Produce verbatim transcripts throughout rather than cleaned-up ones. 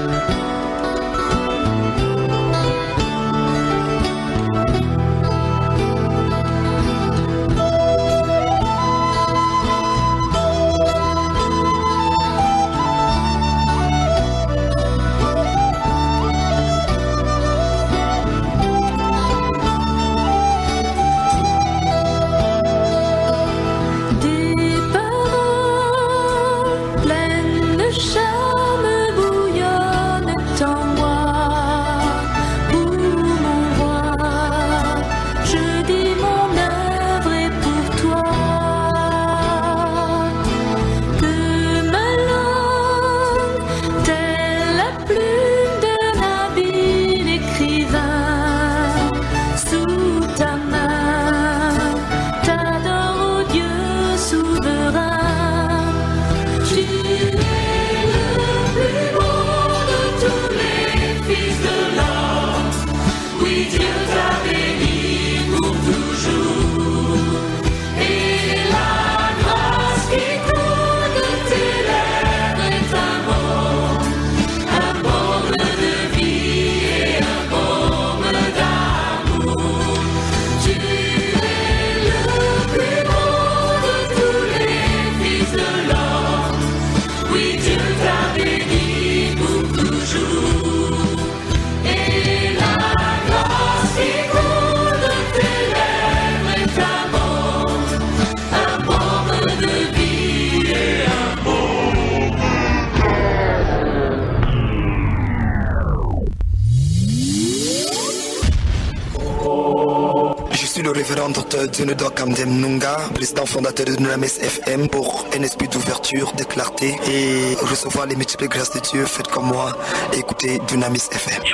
le révérend docteur Dionodo Kamdem Nunga, président fondateur de Dunamis F M, pour un esprit d'ouverture, de clarté et recevoir les multiples grâces de Dieu. Faites comme moi et écoutez Dunamis F M.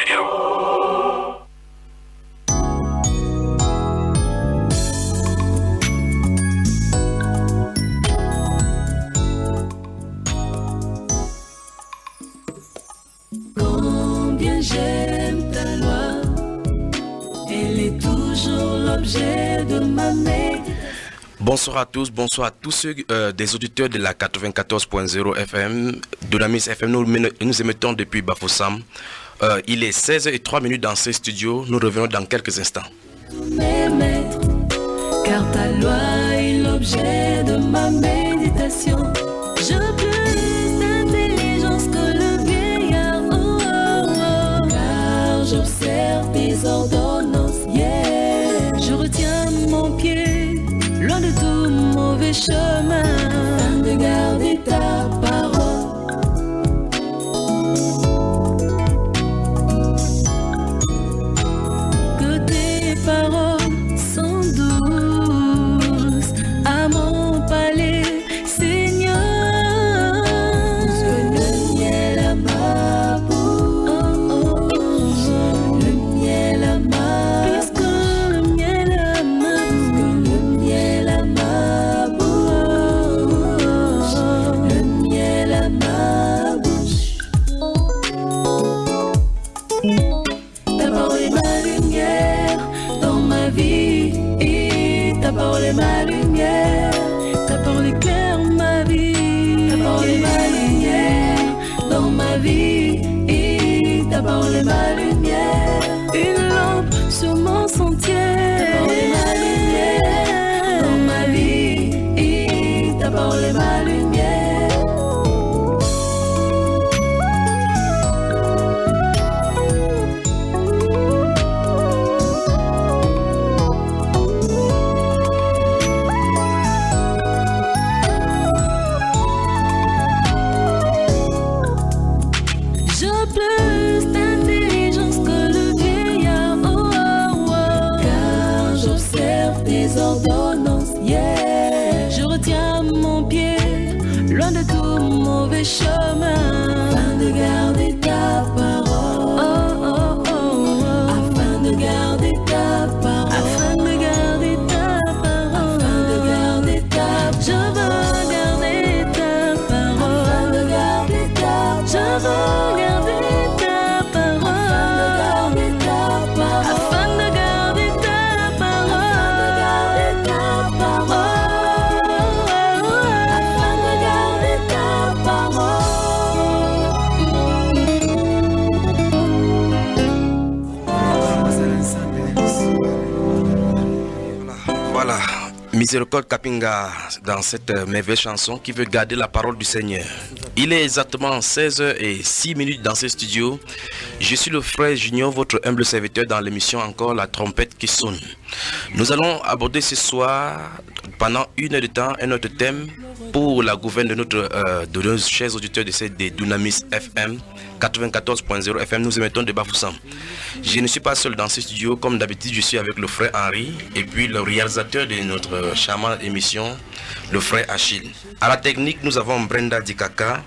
Combien j'aime ta loi, elle est toujours l'objet de ma méditation. Bonsoir à tous, bonsoir à tous ceux euh, des auditeurs de la quatre-vingt-quatorze point zéro F M, Dunamis F M. Nous, nous émettons depuis Bafoussam. Euh, il est seize heures zéro trois dans ces studios. Nous revenons dans quelques instants. Mes maîtres, car ta loi est l'objet de ma méditation. Je plus d'intelligence que le vieillard, oh, oh, oh, car j'observe tes ordonnances, yeah. Je retiens mon pied loin de tout mauvais chemin, afin de garder ta parole. Que tes paroles sont douces à mon palais, Seigneur, plus que le miel à ma bouche, le miel à ma bouche, plus que le miel à ma bouche, le miel à ma bouche, le miel à ma bouche. Ta parole est ma lumière dans ma vie, et ta parole est ma lumière, ta parole éclaire ma vie, ta parole est ma lumière dans ma vie, et ta parole est ma lumière, une lampe sur mon sentier, ta parole est ma lumière dans ma vie, et ta parole est ma lumière. J'ai plus d'intelligence que le vieillard, oh, oh, oh, car j'observe tes ordonnances, yeah. Je retiens mon pied loin de tout mauvais chemin, afin de garder ta parole, oh, oh, oh, oh, afin de garder ta parole, afin de garder ta parole, afin de garder ta parole. Je veux garder ta parole, afin de garder ta parole. Je veux garder ta parole, afin de garder ta parole, afin de garder ta parole, afin de garder ta parole, afin de garder ta parole. Miséricorde Kapinga dans cette merveilleuse chanson qui veut garder la parole du Seigneur. Il est exactement seize heures zéro six minutes dans ce studio. Je suis le frère Junior, votre humble serviteur dans l'émission Encore la trompette qui sonne. Nous allons aborder ce soir pendant une heure de temps un autre thème pour la gouverne de notre euh, de nos chers auditeurs de cette de Dunamis F M quatre-vingt-quatorze point zéro F M. Nous émettons de Bafoussam. Je ne suis pas seul dans ce studio, comme d'habitude je suis avec le frère Henri et puis le réalisateur de notre charmante émission, le frère Achille. À la technique, nous avons Brenda Dikaka.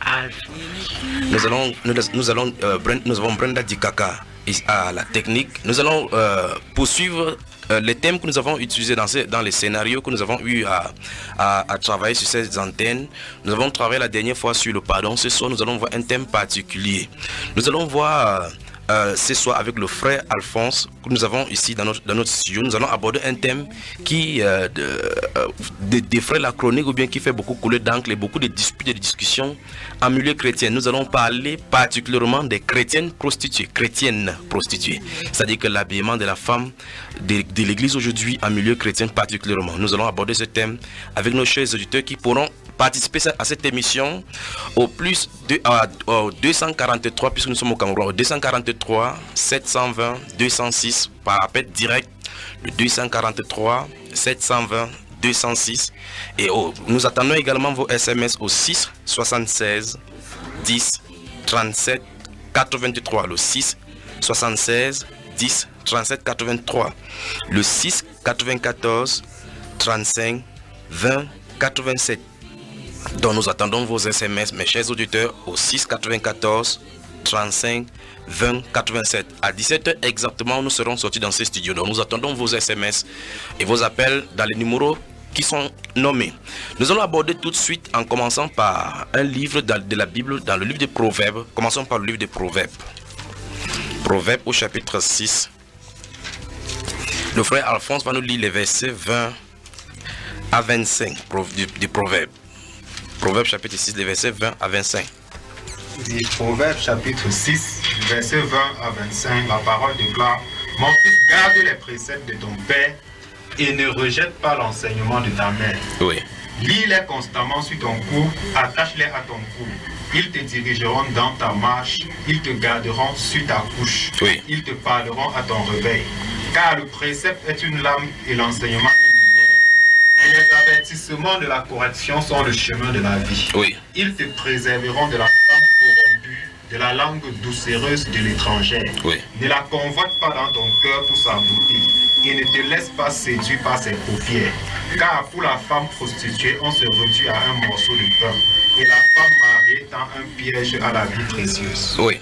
Nous allons nous, nous allons euh, Brenda, nous avons Brenda Dikaka à la technique. Nous allons euh, poursuivre euh, les thèmes que nous avons utilisés dans, ces, dans les scénarios que nous avons eu à, à, à travailler sur ces antennes. Nous avons travaillé la dernière fois sur le pardon. Ce soir, nous allons voir un thème particulier. Nous allons voir euh, euh, ce soir avec le frère Alphonse que nous avons ici dans notre, dans notre studio. Nous allons aborder un thème qui euh, de, euh, de, défraie la chronique ou bien qui fait beaucoup couler d'encre et beaucoup de disputes et de discussions en milieu chrétien. Nous allons parler particulièrement des chrétiennes prostituées, chrétiennes prostituées. C'est-à-dire que l'habillement de la femme de, de l'église aujourd'hui en milieu chrétien particulièrement. Nous allons aborder ce thème avec nos chers auditeurs qui pourront participer à cette émission au plus de à, au deux cent quarante-trois, puisque nous sommes au Cameroun, au deux cent quarante-trois sept cent vingt deux cent six par appel direct, le deux cent quarante-trois sept cent vingt deux cent six, et oh, nous attendons également vos S M S au six soixante-seize dix trente-sept quatre-vingt-trois, le six soixante-seize dix trente-sept quatre-vingt-trois, le six quatre-vingt-quatorze trente-cinq vingt quatre-vingt-sept. Donc nous attendons vos S M S, mes chers auditeurs, au six quatre-vingt-quatorze trente-cinq vingt quatre-vingt-sept. À dix-sept heures exactement, nous serons sortis dans ces studios. Donc nous attendons vos S M S et vos appels dans les numéros qui sont nommés. Nous allons aborder tout de suite en commençant par un livre de la Bible, dans le livre des Proverbes. Commençons par le livre des Proverbes. Proverbes au chapitre six. Le frère Alphonse va nous lire les versets vingt à vingt-cinq du, du Proverbe. Proverbe chapitre six, les versets vingt à vingt-cinq. Du Proverbe chapitre six, versets vingt à vingt-cinq, la parole déclare: Mon fils, garde les préceptes de ton père et ne rejette pas l'enseignement de ta mère. Oui. Lis-les constamment sur ton cou, attache-les à ton cou. Ils te dirigeront dans ta marche, ils te garderont sur ta couche. Oui. Ils te parleront à ton réveil. Car le précepte est une lame et l'enseignement et les avertissements de la correction sont le chemin de la vie. Oui. Ils te préserveront de la femme corrompue, de la langue doucereuse de l'étrangère. Oui. Ne la convoite pas dans ton cœur pour sa beauté et ne te laisse pas séduire par ses paupières. Car pour la femme prostituée, on se réduit à un morceau de pain et la femme mariée tend un piège à la vie précieuse. Oui.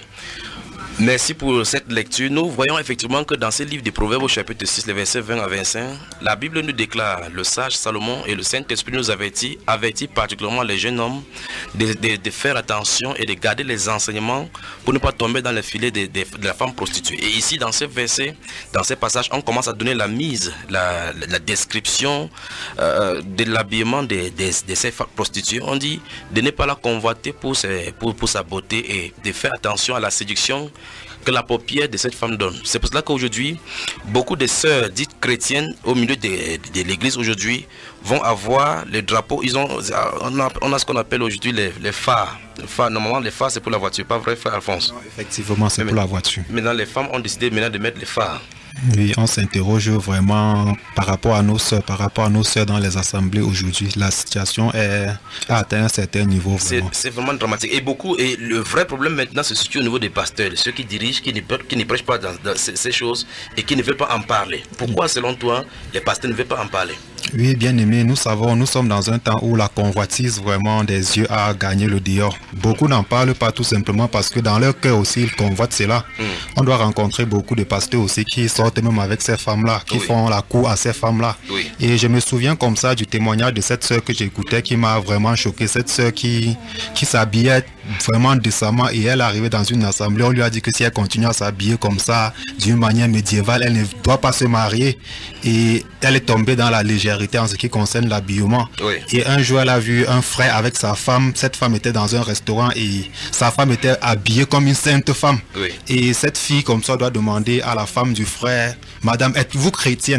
Merci pour cette lecture. Nous voyons effectivement que dans ce livre des Proverbes au chapitre six, les versets vingt à vingt-cinq, la Bible nous déclare, le sage Salomon et le Saint-Esprit nous avertit, avertit particulièrement les jeunes hommes de, de, de faire attention et de garder les enseignements pour ne pas tomber dans le filet de, de, de la femme prostituée. Et ici, dans ces versets, dans ces passages, on commence à donner la mise, la, la, la description euh, de l'habillement de, de, de ces femmes prostituées. On dit de ne pas la convoiter pour, ses, pour, pour sa beauté et de faire attention à la séduction que la paupière de cette femme donne. C'est pour cela qu'aujourd'hui, beaucoup de sœurs dites chrétiennes au milieu de, de, de l'église aujourd'hui vont avoir les drapeaux. Ils ont, on a, on a ce qu'on appelle aujourd'hui les, les phares. Les phares. Normalement, les phares, c'est pour la voiture, pas vrai, frère Alphonse? Non, effectivement, c'est pour la voiture. Maintenant, les femmes ont décidé maintenant de mettre les phares. Oui, on s'interroge vraiment par rapport à nos sœurs, par rapport à nos sœurs dans les assemblées aujourd'hui. La situation est, a atteint un certain niveau. C'est vraiment dramatique. Et beaucoup, et le vrai problème maintenant se situe au niveau des pasteurs, ceux qui dirigent, qui ne, qui ne prêchent pas dans, dans ces, ces choses et qui ne veulent pas en parler. Pourquoi, selon toi, les pasteurs ne veulent pas en parler? Oui, bien aimé, nous savons, nous sommes dans un temps où la convoitise vraiment des yeux a gagné le dehors. Beaucoup n'en parlent pas tout simplement parce que dans leur cœur aussi, ils convoitent cela. Mm. On doit rencontrer beaucoup de pasteurs aussi qui sortent même avec ces femmes-là, qui oui. font la cour à ces femmes-là. Oui. Et je me souviens comme ça du témoignage de cette sœur que j'écoutais qui m'a vraiment choqué. Cette sœur qui, qui s'habillait vraiment décemment et elle arrivait dans une assemblée. On lui a dit que si elle continue à s'habiller comme ça, d'une manière médiévale, elle ne doit pas se marier. Et elle est tombée dans la légèreté en ce qui concerne l'habillement. Oui. Et un jour, elle a vu un frère avec sa femme. Cette femme était dans un restaurant et sa femme était habillée comme une sainte femme. Oui. Et cette fille, comme ça, doit demander à la femme du frère: Madame, êtes-vous chrétienne?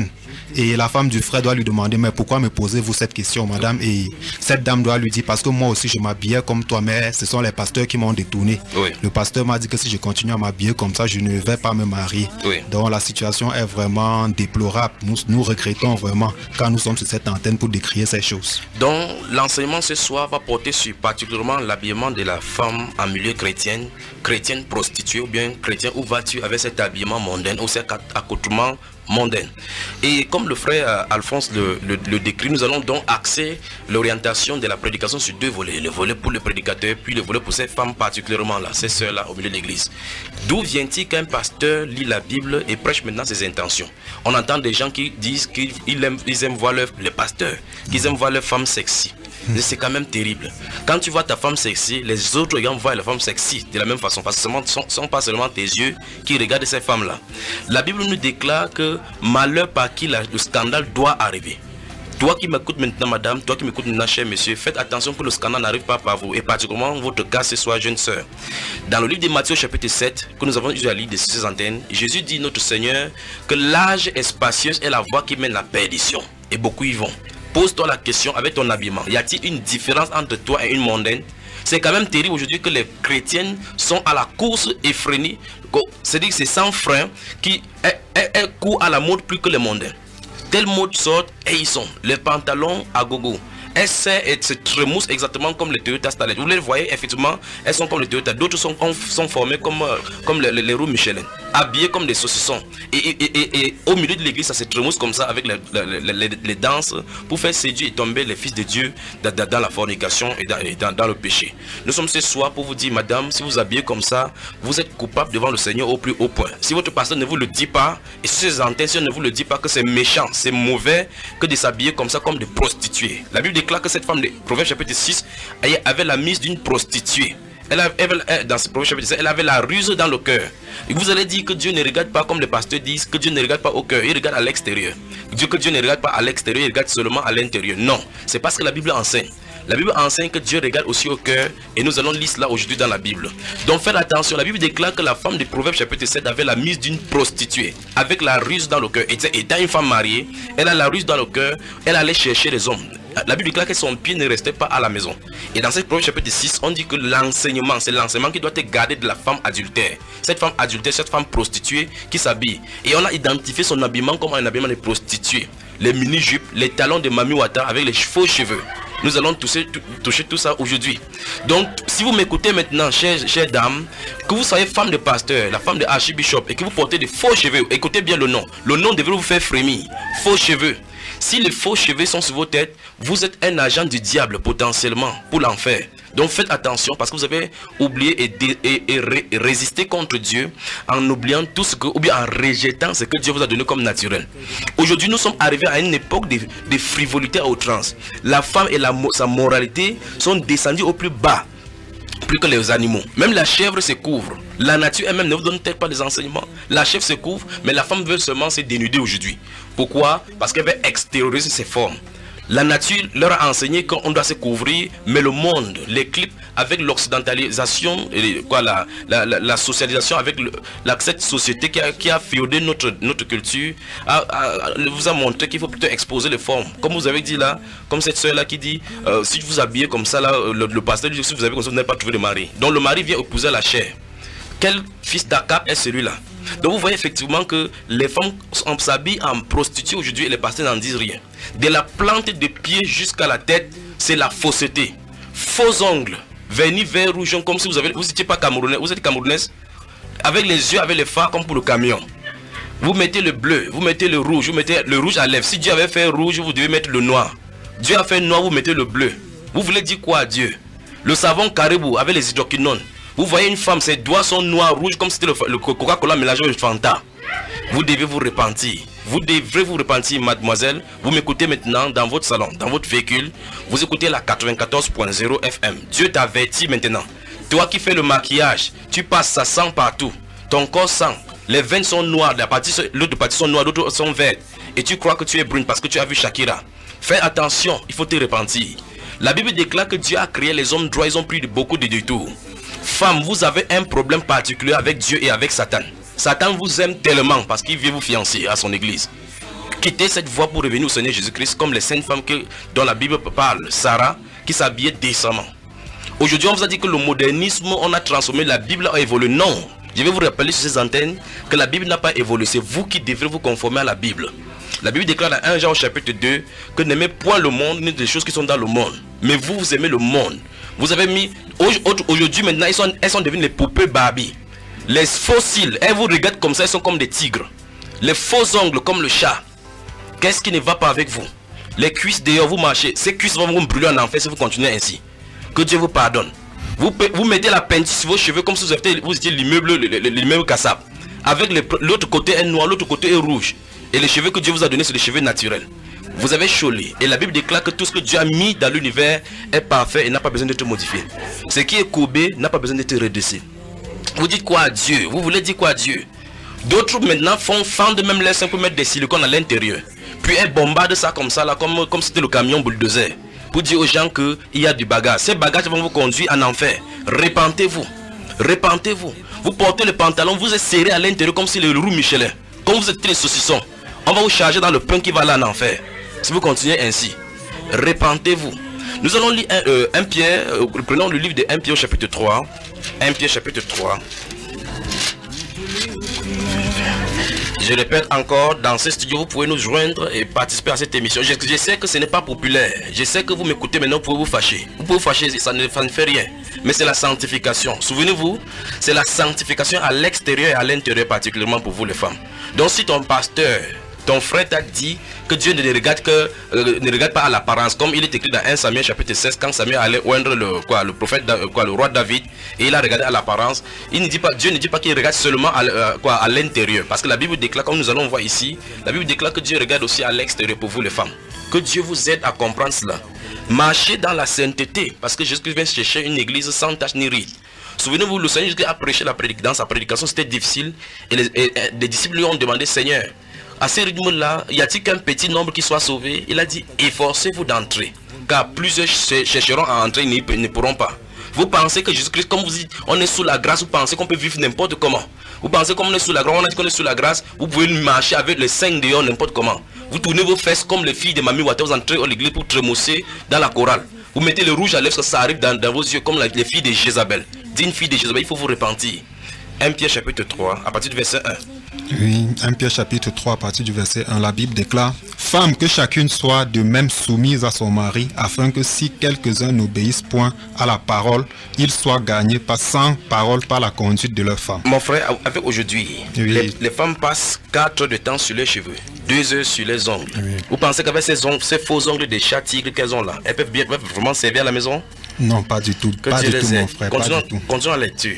Et la femme du frère doit lui demander, mais pourquoi me posez-vous cette question, madame? Et cette dame doit lui dire, parce que moi aussi je m'habillais comme toi, mais ce sont les pasteurs qui m'ont détourné. Oui. Le pasteur m'a dit que si je continue à m'habiller comme ça, je ne vais pas me marier. Oui. Donc la situation est vraiment déplorable. Nous, nous regrettons vraiment quand nous sommes sur cette antenne pour décrier ces choses. Donc l'enseignement ce soir va porter sur particulièrement l'habillement de la femme en milieu chrétien, chrétienne prostituée ou bien chrétien. Où vas-tu avec cet habillement mondain ou cet accoutrement mondain? Et comme le frère euh, Alphonse le, le, le décrit, nous allons donc axer l'orientation de la prédication sur deux volets. Le volet pour le prédicateur, puis le volet pour ces femmes particulièrement là, ces sœurs là au milieu de l'église. D'où vient-il qu'un pasteur lit la Bible et prêche maintenant ses intentions? On entend des gens qui disent qu'ils aiment, ils aiment voir leur, les pasteurs, qu'ils aiment voir leurs femmes sexy. C'est quand même terrible. Quand tu vois ta femme sexy, les autres regardent voient la femme sexy de la même façon. Parce que ce ne sont, sont pas seulement tes yeux qui regardent ces femmes-là. La Bible nous déclare que malheur par qui la, le scandale doit arriver. Toi qui m'écoutes maintenant, madame, toi qui m'écoutes maintenant, cher monsieur, faites attention que le scandale n'arrive pas par vous. Et particulièrement votre cas, ce soit jeune sœur. Dans le livre de Matthieu, chapitre sept, que nous avons eu à lire de ces antennes, Jésus dit, notre Seigneur, que l'âge est spacieux et la voie qui mène à la perdition. Et beaucoup y vont. Pose-toi la question avec ton habillement. Y a-t-il une différence entre toi et une mondaine? C'est quand même terrible aujourd'hui que les chrétiennes sont à la course effrénée. C'est-à-dire que c'est sans frein qui courent à la mode plus que les mondaines. Telle mode sort et ils sont. Les pantalons à gogo. Elles se trémoussent exactement comme les Toyota Starlet. Vous les voyez, effectivement, elles sont comme les Toyota. D'autres sont, sont formées comme, comme les, les, les roues Michelin, habillées comme des saucissons. Et, et, et, et au milieu de l'église, ça se trémousse comme ça avec les, les, les, les danses pour faire séduire et tomber les fils de Dieu dans, dans, dans la fornication et, dans, et dans, dans le péché. Nous sommes ce soir pour vous dire, madame, si vous habillez comme ça, vous êtes coupable devant le Seigneur au plus haut point. Si votre pasteur ne vous le dit pas, et si ses intentions ne vous le dit pas, que c'est méchant, c'est mauvais que de s'habiller comme ça comme des prostituées. La Bible déclare que cette femme de Proverbe chapitre six avait la mise d'une prostituée. Elle avait, elle, dans ce Proverbe chapitre six, elle avait la ruse dans le cœur. Et vous allez dire que Dieu ne regarde pas comme les pasteurs disent, que Dieu ne regarde pas au cœur, il regarde à l'extérieur. Dieu que Dieu ne regarde pas à l'extérieur, il regarde seulement à l'intérieur. Non, c'est parce que la Bible enseigne. La Bible enseigne que Dieu regarde aussi au cœur et nous allons lire cela aujourd'hui dans la Bible. Donc faites attention, la Bible déclare que la femme de Proverbe chapitre sept avait la mise d'une prostituée avec la ruse dans le cœur. Et étant une femme mariée, elle a la ruse dans le cœur, elle allait chercher les hommes. La Bible déclare que son pied ne restait pas à la maison. Et dans cette Proverbe chapitre six, on dit que l'enseignement, c'est l'enseignement qui doit être gardé de la femme adultère. Cette femme adultère, cette femme prostituée qui s'habille. Et on a identifié son habillement comme un habillement de prostituée. Les mini-jupes, les talons de Mami Wata avec les faux cheveux. Nous allons toucher, toucher tout ça aujourd'hui. Donc, si vous m'écoutez maintenant, chère, chère dame, que vous soyez femme de pasteur, la femme de archibishop, et que vous portez des faux cheveux, écoutez bien le nom. Le nom devrait vous faire frémir. Faux cheveux. Si les faux cheveux sont sur vos têtes, vous êtes un agent du diable potentiellement pour l'enfer. Donc faites attention parce que vous avez oublié et, dé, et, et, ré, et résisté contre Dieu en oubliant tout ce que, ou bien en rejetant ce que Dieu vous a donné comme naturel. Aujourd'hui, nous sommes arrivés à une époque de, de frivolité à outrance. La femme et la, sa moralité sont descendues au plus bas, plus que les animaux. Même la chèvre se couvre. La nature elle-même ne vous donne peut-être pas des enseignements. La chèvre se couvre, mais la femme veut seulement se dénuder aujourd'hui. Pourquoi? Parce qu'elle veut extérioriser ses formes. La nature leur a enseigné qu'on doit se couvrir, mais le monde, les clips, avec l'occidentalisation, quoi, la, la, la, la socialisation, avec le, la, cette société qui a, qui a féodé notre, notre culture, a, a, vous a montré qu'il faut plutôt exposer les formes. Comme vous avez dit là, comme cette soeur là qui dit, euh, si vous habillez comme ça, là, le, le pasteur dit, si vous habillez comme ça, vous n'avez pas trouvé de mari. Donc le mari vient épouser la chair. Quel fils d'Akab est celui-là? Donc vous voyez effectivement que les femmes s'habillent en prostituées aujourd'hui et les pasteurs n'en disent rien. De la plante de pied jusqu'à la tête, c'est la fausseté. Faux ongles, vernis vert rouge, comme si vous avez, vous n'étiez pas camerounais, vous êtes camerounaise, avec les yeux, avec les phares comme pour le camion. Vous mettez le bleu, vous mettez le rouge, vous mettez le rouge à lèvres. Si Dieu avait fait rouge, vous devez mettre le noir. Dieu a fait noir, vous mettez le bleu. Vous voulez dire quoi à Dieu? Le savon caribou avec les hydroquinones. Vous voyez une femme, ses doigts sont noirs, rouges, comme si c'était le, le Coca-Cola mélangé avec le Fanta. Vous devez vous repentir. Vous devrez vous repentir, mademoiselle. Vous m'écoutez maintenant dans votre salon, dans votre véhicule. Vous écoutez la quatre-vingt-quatorze point zéro F M. Dieu t'avertit maintenant. Toi qui fais le maquillage, tu passes, ça sent partout. Ton corps sent. Les veines sont noires, l'autre partie sont noires, d'autres sont vertes. Et tu crois que tu es brune parce que tu as vu Shakira. Fais attention, il faut te repentir. La Bible déclare que Dieu a créé les hommes droits, ils ont pris beaucoup de détours. Femme, vous avez un problème particulier avec Dieu et avec Satan. Satan vous aime tellement parce qu'il veut vous fiancer à son église. quitté cette voie pour revenir au Seigneur Jésus-Christ, comme les saintes femmes que, dont la Bible parle, Sarah, qui s'habillait décemment. Aujourd'hui, on vous a dit que le modernisme, on a transformé, la Bible a évolué. Non, je vais vous rappeler sur ces antennes que la Bible n'a pas évolué. C'est vous qui devrez vous conformer à la Bible. La Bible déclare dans un Jean au chapitre deux que n'aimez point le monde ni des choses qui sont dans le monde. Mais vous, vous aimez le monde. Vous avez mis, aujourd'hui maintenant, elles sont, elles sont devenues les poupées Barbie. Les fossiles, elles vous regardent comme ça, elles sont comme des tigres. Les faux ongles comme le chat. Qu'est-ce qui ne va pas avec vous? Les cuisses dehors, vous marchez. Ces cuisses vont vous brûler en enfer si vous continuez ainsi. Que Dieu vous pardonne. Vous, vous mettez la peinture sur vos cheveux comme si vous étiez, vous étiez l'immeuble l'immeuble Kassab. Avec l'autre côté est noir, l'autre côté est rouge. Et les cheveux que Dieu vous a donnés, c'est les cheveux naturels. Vous avez cholé. Et la Bible déclare que tout ce que Dieu a mis dans l'univers est parfait et n'a pas besoin d'être modifié. Ce qui est courbé n'a pas besoin d'être redressé. Vous dites quoi à Dieu? Vous voulez dire quoi à Dieu? D'autres maintenant font fendre même l'air pour mettre des silicones à l'intérieur. Puis elles bombardent ça comme ça, là, comme comme c'était le camion bulldozer. Pour dire aux gens qu'il y a du bagage. Ces bagages vont vous conduire en enfer. Repentez-vous. Repentez-vous. Vous portez le pantalon, vous êtes serré à l'intérieur comme si le roue Michelin. Comme vous êtes les saucissons. On va vous charger dans le pain qui va aller en enfer. Si vous continuez ainsi. Repentez-vous. Nous allons lire un, euh, un Pierre. Euh, prenons le livre de un Pierre au chapitre trois. un Pierre chapitre trois. Je répète encore, dans ce studio, vous pouvez nous joindre et participer à cette émission. Je, je sais que ce n'est pas populaire. Je sais que vous m'écoutez maintenant, vous pouvez vous fâcher. Vous pouvez vous fâcher, ça ne, ça ne fait rien. Mais c'est la sanctification. Souvenez-vous, c'est la sanctification à l'extérieur et à l'intérieur, particulièrement pour vous les femmes. Donc si ton pasteur, ton frère t'a dit que Dieu ne regarde, que, euh, ne regarde pas à l'apparence, comme il est écrit dans un Samuel chapitre seize, quand Samuel allait oindre le, quoi, le prophète, quoi, le roi David, et il a regardé à l'apparence, il ne dit pas, Dieu ne dit pas qu'il regarde seulement à, euh, quoi, à l'intérieur, parce que la Bible déclare, comme nous allons voir ici, la Bible déclare que Dieu regarde aussi à l'extérieur pour vous les femmes. Que Dieu vous aide à comprendre cela. Marchez dans la sainteté, parce que Jésus vient chercher une église sans tache ni ride. Souvenez-vous, le Seigneur a prêché la prédication, dans sa prédication c'était difficile, et les, et, et, les disciples lui ont demandé, Seigneur, à ce rythme-là, y a-t-il qu'un petit nombre qui soit sauvé? Il a dit, efforcez-vous d'entrer, car plusieurs chercheront à entrer, ils ne pourront pas. Vous pensez que Jésus-Christ, comme vous dites, on est sous la grâce, vous pensez qu'on peut vivre n'importe comment. Vous pensez qu'on est sous la grâce, on est, qu'on est sous la grâce, vous pouvez marcher avec les cinq dehors n'importe comment. Vous tournez vos fesses comme les filles de Mami Wata, vous entrez à l'église pour trémousser dans la chorale. Vous mettez le rouge à lèvres, ça arrive dans, dans vos yeux comme la, les filles de Jézabel. D'une fille de Jézabel, il faut vous repentir. un Pierre chapitre trois, à partir du verset un. Oui, un Pierre chapitre trois, à partir du verset un, la Bible déclare: Femme, que chacune soit de même soumise à son mari, afin que si quelques-uns n'obéissent point à la parole, ils soient gagnés par sans parole par la conduite de leur femme. Mon frère, avec aujourd'hui, oui. les, les femmes passent quatre heures de temps sur les cheveux, deux heures sur les ongles. Oui. Vous pensez qu'avec ces, ces faux ongles de chat tigre qu'elles ont là, elles peuvent, bien, peuvent vraiment servir à la maison? Non, pas du tout. Que pas Dieu du les tout, aide. mon frère. Continuons, pas du tout. Continuons la lecture.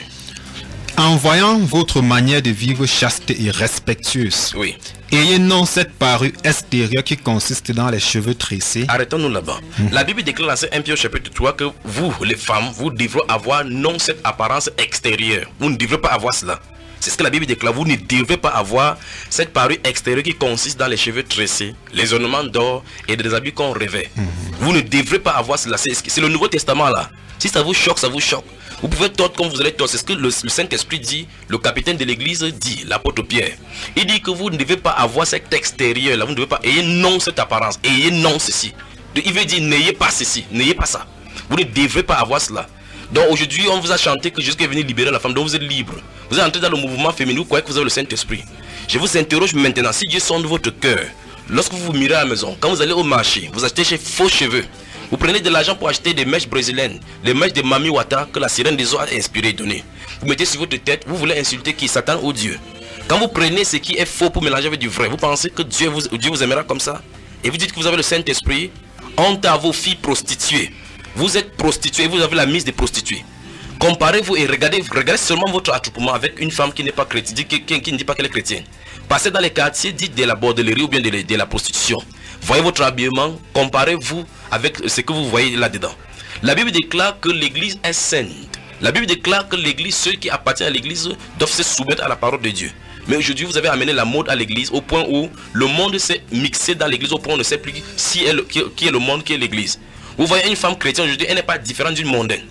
En voyant votre manière de vivre chaste et respectueuse, oui. ayez non cette parure extérieure qui consiste dans les cheveux tressés. Arrêtons-nous là-bas. Mmh. La Bible déclare dans un Pierre chapitre trois que vous, les femmes, vous devrez avoir non cette apparence extérieure. Vous ne devrez pas avoir cela. C'est ce que la Bible déclare. Vous ne devrez pas avoir cette parure extérieure qui consiste dans les cheveux tressés, les ornements d'or et des habits qu'on revêt. Mmh. Vous ne devrez pas avoir cela. C'est le Nouveau Testament là. Si ça vous choque, ça vous choque. Vous pouvez tordre comme vous allez tordre. C'est ce que le, le Saint-Esprit dit, le capitaine de l'église dit, l'apôtre Pierre. Il dit que vous ne devez pas avoir cet extérieur là. Vous ne devez pas, ayez non cette apparence, ayez non ceci. Il veut dire, n'ayez pas ceci, n'ayez pas ça. Vous ne devrez pas avoir cela. Donc aujourd'hui, on vous a chanté que Jésus est venu libérer la femme, donc vous êtes libre. Vous êtes entré dans le mouvement féminin, vous croyez que vous avez le Saint-Esprit. Je vous interroge maintenant, si Dieu sonde votre cœur, lorsque vous vous mirez à la maison, quand vous allez au marché, vous achetez chez faux cheveux, vous prenez de l'argent pour acheter des mèches brésiliennes, les mèches de Mami Wata que la sirène des eaux a inspiré et donné. Vous mettez sur votre tête, vous voulez insulter qui? Satan ou Dieu? Quand vous prenez ce qui est faux pour mélanger avec du vrai, vous pensez que Dieu vous, Dieu vous aimera comme ça? Et vous dites que vous avez le Saint-Esprit? Honte à vos filles prostituées. Vous êtes prostituées, vous avez la mise des prostituées. Comparez-vous et regardez, regardez seulement votre attroupement avec une femme qui n'est pas chrétienne, qui, qui, qui ne dit pas qu'elle est chrétienne. Passez dans les quartiers, dites de la bordellerie ou bien de, de la prostitution. Voyez votre habillement, comparez-vous avec ce que vous voyez là-dedans. La Bible déclare que l'église est sainte. La Bible déclare que l'église, ceux qui appartiennent à l'église doivent se soumettre à la parole de Dieu. Mais aujourd'hui, vous avez amené la mode à l'église au point où le monde s'est mixé dans l'église, au point où on ne sait plus si elle, qui, qui est le monde, qui est l'église. Vous voyez une femme chrétienne aujourd'hui, elle n'est pas différente d'une mondaine.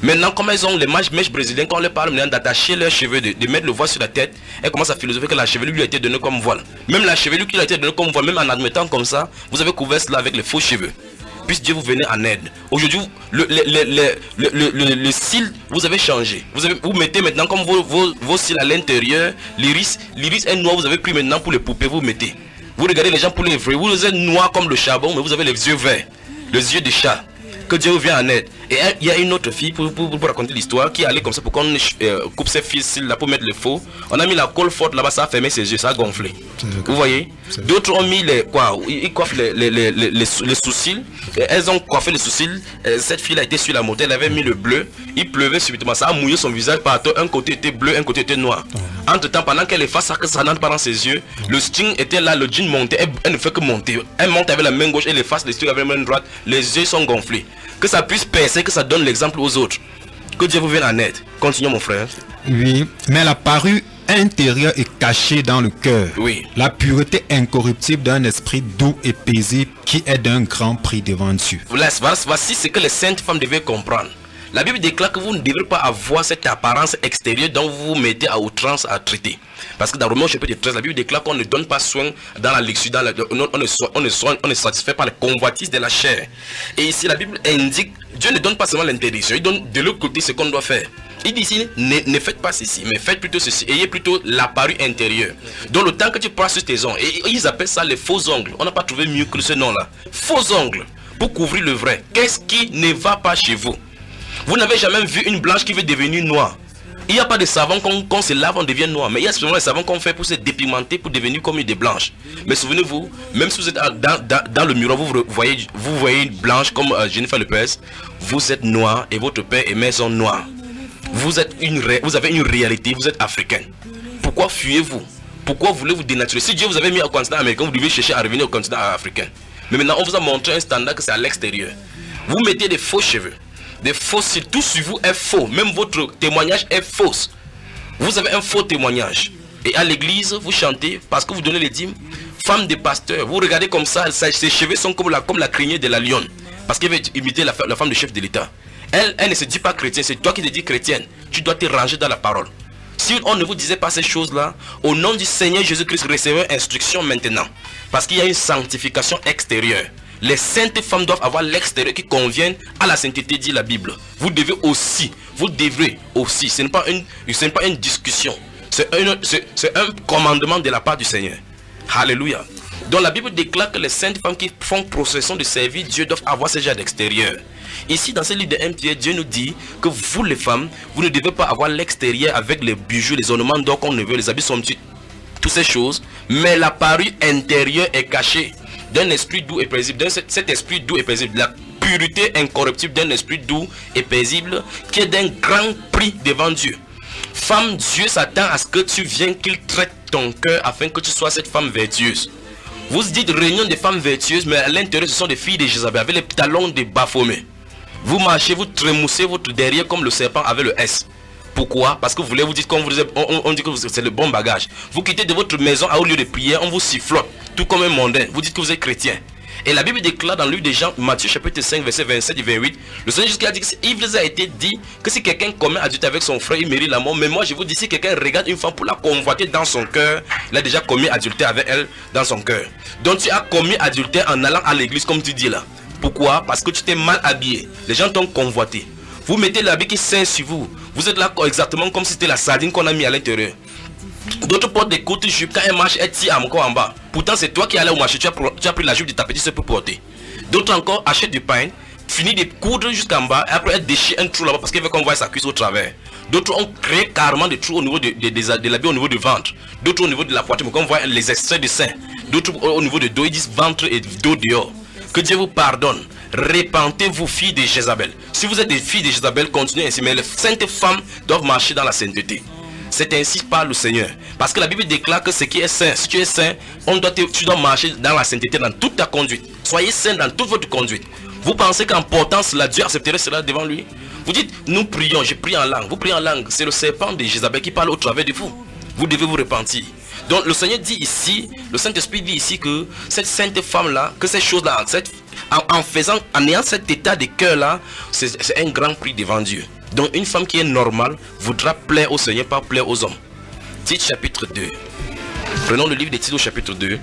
Maintenant, comme elles ont les mèches, mèches brésiliennes, quand on leur parle maintenant d'attacher leurs cheveux, de, de mettre le voile sur la tête, elles commencent à philosopher que la chevelure lui a été donnée comme voile. Même la chevelure qui lui a été donnée comme voile, même en admettant comme ça, vous avez couvert cela avec les faux cheveux. Puisse Dieu vous venir en aide. Aujourd'hui, le, le, le, le, le, le, le, le cil, vous avez changé. Vous, avez, vous mettez maintenant comme vos, vos, vos cils à l'intérieur, l'iris, l'iris est noir, vous avez pris maintenant pour les poupées, vous mettez. Vous regardez les gens pour les vrais, vous êtes noir comme le charbon, mais vous avez les yeux verts, les yeux de chat. Que Dieu vous vienne en aide. Et il y a une autre fille, pour, pour, pour raconter l'histoire, qui est allée comme ça pour qu'on euh, coupe ses fils là pour mettre le faux. On a mis la colle forte là-bas, ça a fermé ses yeux, ça a gonflé. Vous voyez? D'autres ont mis les quoi, ils coiffent les, les, les, les, les, les sourcils. Elles ont coiffé les sourcils. Cette fille a été sur la moto, elle avait mis le bleu. Il pleuvait subitement, ça a mouillé son visage partout. Un côté était bleu, un côté était noir. Entre temps, pendant qu'elle est face à que ça n'entre pas dans ses yeux, le string était là, le jean montait, elle, elle ne fait que monter. Elle monte avec la main gauche et les faces, les string avec la main droite, les yeux sont gonflés. Que ça puisse percer, que ça donne l'exemple aux autres. Que Dieu vous vienne en aide. Continuons mon frère. Oui, mais la parure intérieure est cachée dans le cœur. Oui. La pureté incorruptible d'un esprit doux et paisible qui est d'un grand prix devant Dieu. Voici ce que les saintes femmes devaient comprendre. La Bible déclare que vous ne devrez pas avoir cette apparence extérieure dont vous vous mettez à outrance à traiter. Parce que dans Romains chapitre treize, la Bible déclare qu'on ne donne pas soin dans la luxure, dans la, on, on, ne soin, on, ne soin, on ne satisfait par les convoitises de la chair. Et ici la Bible indique, Dieu ne donne pas seulement l'interdiction, il donne de l'autre côté ce qu'on doit faire. Il dit ici, ne, ne faites pas ceci, mais faites plutôt ceci. Ayez plutôt l'apparu intérieur. Donc le temps que tu passes sur tes ongles, et ils appellent ça les faux ongles. On n'a pas trouvé mieux que ce nom-là. Faux ongles, pour couvrir le vrai. Qu'est-ce qui ne va pas chez vous? Vous n'avez jamais vu une blanche qui veut devenir noire. Il n'y a pas de savon qu'on qu se lave, on devient noir. Mais il y a seulement les savons qu'on fait pour se dépigmenter, pour devenir comme une des blanches. Mais souvenez-vous, même si vous êtes dans, dans, dans le miroir, vous voyez, vous voyez une blanche comme euh, Jennifer Lopez. Vous êtes noir et votre père et mère sont noirs. Vous, êtes une ré... vous avez une réalité, vous êtes africain. Pourquoi fuyez-vous? Pourquoi voulez-vous dénaturer? Si Dieu vous avait mis au continent américain, vous devez chercher à revenir au continent africain. Mais maintenant, on vous a montré un standard que c'est à l'extérieur. Vous mettez des faux cheveux. Des faux cils, tout sur vous est faux. Même votre témoignage est faux. Vous avez un faux témoignage. Et à l'église, vous chantez parce que vous donnez les dîmes. Femme de pasteur, vous regardez comme ça, ses cheveux sont comme la, comme la crinière de la lionne. Parce qu'elle veut imiter la, la femme du chef de l'État. Elle, elle ne se dit pas chrétienne, c'est toi qui te dis chrétienne. Tu dois te ranger dans la parole. Si on ne vous disait pas ces choses-là, au nom du Seigneur Jésus-Christ, recevez instruction maintenant. Parce qu'il y a une sanctification extérieure. Les saintes femmes doivent avoir l'extérieur qui convienne à la sainteté, dit la Bible. Vous devez aussi, vous devrez aussi, ce n'est pas une, ce n'est pas une discussion, c'est un, un commandement de la part du Seigneur. Alléluia. Donc la Bible déclare que les saintes femmes qui font procession de servir Dieu doivent avoir ce genre d'extérieur. Ici dans ce livre de un Pierre, Dieu nous dit que vous les femmes, vous ne devez pas avoir l'extérieur avec les bijoux, les ornements d'or qu'on ne veut, les habits somptueux, toutes ces choses, mais la parure intérieure est cachée d'un esprit doux et paisible, cet esprit doux et paisible, la pureté incorruptible d'un esprit doux et paisible qui est d'un grand prix devant Dieu. Femme, Dieu s'attend à ce que tu viennes qu'il traite ton cœur afin que tu sois cette femme vertueuse. Vous dites réunion des femmes vertueuses, mais à l'intérieur ce sont des filles de Jézabel avec les talons de Baphomet. Vous marchez, vous trémoussez votre derrière comme le serpent avec le S. Pourquoi? Parce que vous voulez vous dire, comme vous dites, on, on dit que c'est le bon bagage. Vous quittez de votre maison au lieu de prière, on vous sifflote, tout comme un mondain. Vous dites que vous êtes chrétien. Et la Bible déclare dans le livre de Jean, Matthieu chapitre cinq, versets vingt-sept et vingt-huit, le Seigneur Jésus a dit qu'il vous a été dit que si quelqu'un commet adultère avec son frère, il mérite la mort. Mais moi je vous dis, si quelqu'un regarde une femme pour la convoiter dans son cœur, il a déjà commis adultère avec elle dans son cœur. Donc tu as commis adultère en allant à l'église comme tu dis là. Pourquoi? Parce que tu t'es mal habillé. Les gens t'ont convoité. Vous mettez l'habit qui sert sur vous. Vous êtes là exactement comme si c'était la sardine qu'on a mis à l'intérieur. D'autres portent des courtes jupes. Quand elle marche, elle tire encore en bas. Pourtant, c'est toi qui allais au marché. Tu as, tu as pris la jupe de ta petite soeur pour porter. D'autres encore achètent du pain, finissent de coudre jusqu'en bas. Et après, elle déchire un trou là-bas parce qu'elle veut qu'on voit sa cuisse au travers. D'autres ont créé carrément des trous au niveau de, de, de, de l'habit au niveau du ventre. D'autres au niveau de la poitrine. Qu'on voit les extraits de sein. D'autres au niveau de dos. Ils disent ventre et dos dehors. Que Dieu vous pardonne. Répentez-vous, filles de Jézabel. Si vous êtes des filles de Jézabel, continuez ainsi. Mais les saintes femmes doivent marcher dans la sainteté. C'est ainsi par le Seigneur. Parce que la Bible déclare que ce qui est saint, si tu es saint, on doit te, tu dois marcher dans la sainteté, dans toute ta conduite. Soyez saint dans toute votre conduite. Vous pensez qu'en portant cela, Dieu accepterait cela devant lui? Vous dites, nous prions, je prie en langue. Vous priez en langue. C'est le serpent de Jézabel qui parle au travers de vous. Vous devez vous repentir. Donc le Seigneur dit ici, le Saint-Esprit dit ici que cette sainte femme-là, que ces choses-là, cette En, en faisant, en ayant cet état de cœur là, c'est un grand prix devant Dieu. Donc une femme qui est normale voudra plaire au Seigneur, pas plaire aux hommes. Tite chapitre deux. Prenons le livre des Tites au chapitre deux.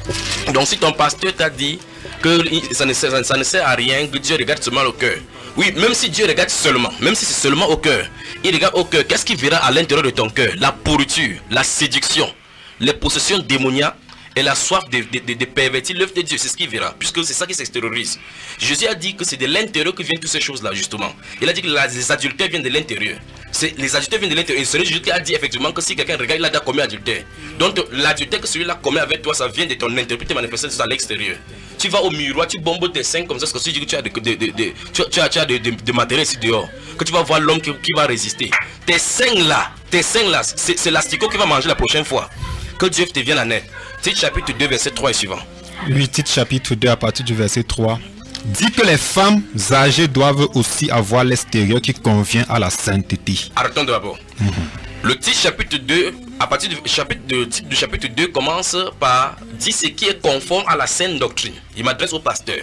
Donc si ton pasteur t'a dit que ça ne, sert, ça ne sert à rien, que Dieu regarde seulement au cœur. Oui, même si Dieu regarde seulement, même si c'est seulement au cœur, il regarde au cœur, qu'est-ce qu'il verra à l'intérieur de ton cœur? La pourriture, la séduction, les possessions démoniaques et la soif de, de, de, de pervertir l'œuvre de Dieu. C'est ce qu'il verra, puisque c'est ça qui s'extériorise. Jésus a dit que c'est de l'intérieur que viennent toutes ces choses-là, justement. Il a dit que la, les adultères viennent de l'intérieur. Les adultères viennent de l'intérieur. Et c'est Jésus qui a dit effectivement que si quelqu'un regarde, il a déjà commis adultère. Donc l'adultère que celui-là commet avec toi, ça vient de ton intérieur, puis tu manifestes à l'extérieur. Tu vas au miroir, tu bombes tes seins comme ça, parce que tu dis que tu as de, de, de, de, tu as, tu as, tu as de, de, de matériel ici dehors, que tu vas voir l'homme qui, qui va résister. Tes seins là, tes seins là, c'est l'asticot qui va manger la prochaine fois. Que Dieu te vienne en aide. Tite chapitre deux, verset trois et suivant. Oui, Tite chapitre deux, à partir du verset trois. Dit que les femmes âgées doivent aussi avoir l'extérieur qui convient à la sainteté. Arrêtons d'abord. Mm-hmm. Le titre chapitre deux, à partir du chapitre, de, du chapitre deux, commence par dire ce qui est conforme à la saine doctrine. Il m'adresse au pasteur.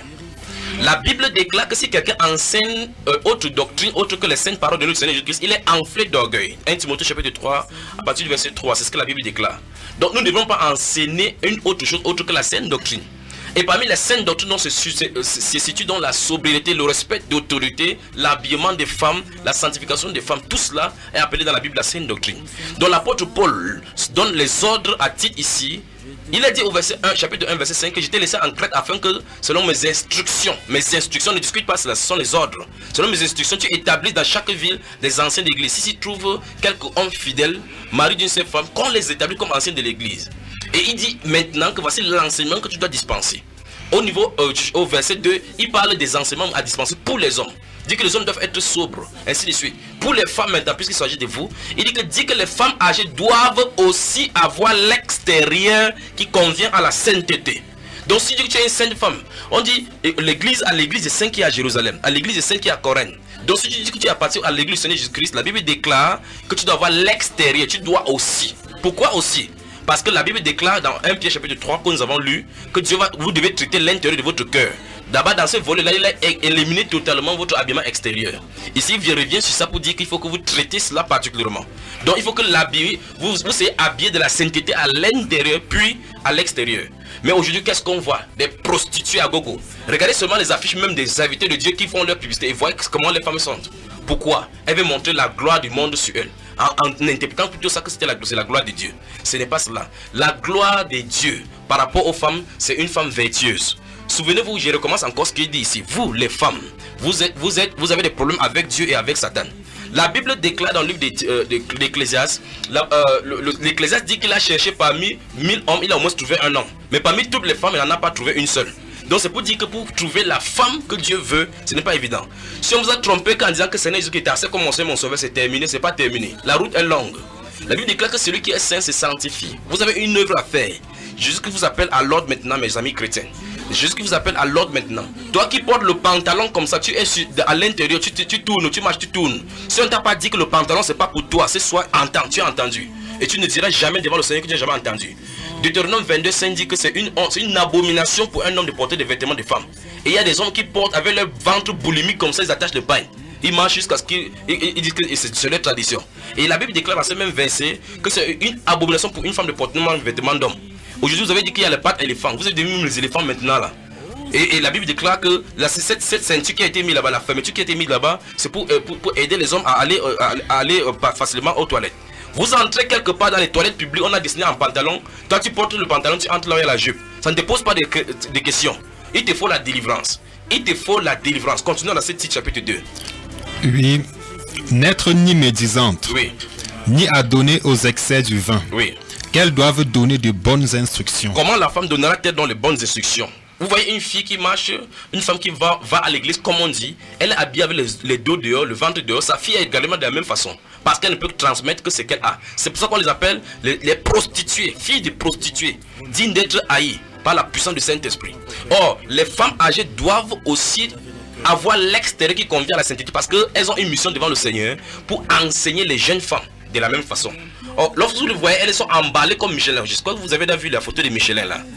La Bible déclare que si quelqu'un enseigne euh, autre doctrine, autre que les saintes paroles de notre Seigneur Jésus-Christ, il est enflé d'orgueil. un Timothée chapitre trois, à partir du verset trois, c'est ce que la Bible déclare. Donc nous ne devons pas enseigner une autre chose autre que la sainte doctrine. Et parmi les saintes doctrines, on se, se, se situe dans la sobriété, le respect d'autorité, l'habillement des femmes, la sanctification des femmes. Tout cela est appelé dans la Bible la sainte doctrine. Donc l'apôtre Paul donne les ordres à Tite ici. Il a dit au verset un, chapitre un, verset cinq, que j'étais laissé en Crète afin que, selon mes instructions, mes instructions, ne discute pas cela, ce sont les ordres. Selon mes instructions, tu établis dans chaque ville des anciens d'église. Si tu trouves quelques hommes fidèles, mari d'une seule femme, qu'on les établit comme anciens de l'église. Et il dit maintenant que voici l'enseignement que tu dois dispenser. Au niveau, euh, au verset deux, il parle des enseignements à dispenser pour les hommes. Il dit que les hommes doivent être sobres, ainsi de suite. Pour les femmes maintenant, puisqu'il s'agit de vous, il dit que, dit que les femmes âgées doivent aussi avoir l'extérieur qui convient à la sainteté. Donc si tu es une sainte femme, on dit l'église à l'église des saints qui est à Jérusalem, à l'église des saints qui est à Corinthe. Donc si tu dis que tu appartiens à l'église du Seigneur Jésus-Christ, la Bible déclare que tu dois avoir l'extérieur, tu dois aussi. Pourquoi aussi? Parce que la Bible déclare dans un Pierre chapitre trois que nous avons lu que Dieu va, vous devez traiter l'intérieur de votre cœur. D'abord dans ce volet-là, il a éliminé totalement votre habillement extérieur. Ici, il revient sur ça pour dire qu'il faut que vous traitez cela particulièrement. Donc il faut que l'habiller, vous, vous soyez habillé de la sainteté à l'intérieur puis à l'extérieur. Mais aujourd'hui, qu'est-ce qu'on voit? Des prostituées à gogo. Regardez seulement les affiches même des invités de Dieu qui font leur publicité et voyez comment les femmes sont. Pourquoi? Elle veut montrer la gloire du monde sur elle. En, en interprétant plutôt ça que c'était la, la gloire de Dieu. Ce n'est pas cela. La gloire de Dieu par rapport aux femmes, c'est une femme vertueuse. Souvenez-vous, je recommence encore ce qu'il dit ici. Vous, les femmes, vous, êtes, vous, êtes, vous avez des problèmes avec Dieu et avec Satan. La Bible déclare dans le livre d'Ecclésiaste, euh, l'Ecclésiaste dit qu'il a cherché parmi mille hommes, il a au moins trouvé un homme. Mais parmi toutes les femmes, il n'en a pas trouvé une seule. Donc c'est pour dire que pour trouver la femme que Dieu veut, ce n'est pas évident. Si on vous a trompé en disant que Seigneur Jésus qui était assez comme mon Seigneur, mon Sauveur, c'est terminé, c'est pas terminé. La route est longue. La Bible déclare que celui qui est saint se sanctifie. Vous avez une œuvre à faire. Jésus qui vous appelle à l'ordre maintenant, mes amis chrétiens. Jésus qui vous appelle à l'ordre maintenant. Toi qui portes le pantalon comme ça, tu es sur, à l'intérieur, tu, tu, tu tournes, tu marches, tu tournes. Si on ne t'a pas dit que le pantalon c'est pas pour toi, c'est soit entendu, tu as entendu. Et tu ne diras jamais devant le Seigneur que tu n'as jamais entendu. Deutéronome vingt-deux cinq dit que c'est une, une abomination pour un homme de porter des vêtements de femme. Et il y a des hommes qui portent avec leur ventre boulimique comme ça, ils attachent le pain. Ils marchent jusqu'à ce qu'ils ils disent que c'est leur tradition. Et la Bible déclare dans ce même verset que c'est une abomination pour une femme de porter des vêtements d'homme. Aujourd'hui, vous avez dit qu'il y a les pattes éléphants. Vous êtes devenus les éléphants maintenant là. Et, et la Bible déclare que la, cette, cette ceinture qui a été mise là-bas, la fermeture qui a été mise là-bas, c'est pour, euh, pour, pour aider les hommes à aller, euh, à, à aller euh, facilement aux toilettes. Vous entrez quelque part dans les toilettes publiques, on a dessiné un pantalon. Toi, tu portes le pantalon, tu entres là où il y a la jupe. Ça ne te pose pas de, de questions. Il te faut la délivrance. Il te faut la délivrance. Continuons dans ce titre chapitre deux. Oui. N'être ni médisante, oui, ni à donner aux excès du vin. Oui. Qu'elles doivent donner de bonnes instructions. Comment la femme donnera-t-elle dans les bonnes instructions? Vous voyez une fille qui marche, une femme qui va, va à l'église, comme on dit, elle est habillée avec les, les dos dehors, le ventre dehors. Sa fille est également de la même façon. Parce qu'elle ne peut transmettre que ce qu'elle a. C'est pour ça qu'on les appelle les, les prostituées, filles de prostituées, dignes d'être haïes par la puissance du Saint-Esprit. Or, les femmes âgées doivent aussi avoir l'extérieur qui convient à la sainteté parce qu'elles ont une mission devant le Seigneur pour enseigner les jeunes femmes de la même façon. Or, lorsque vous le voyez, elles sont emballées comme Michelin. J'espère que vous avez déjà vu la photo de Michelin là.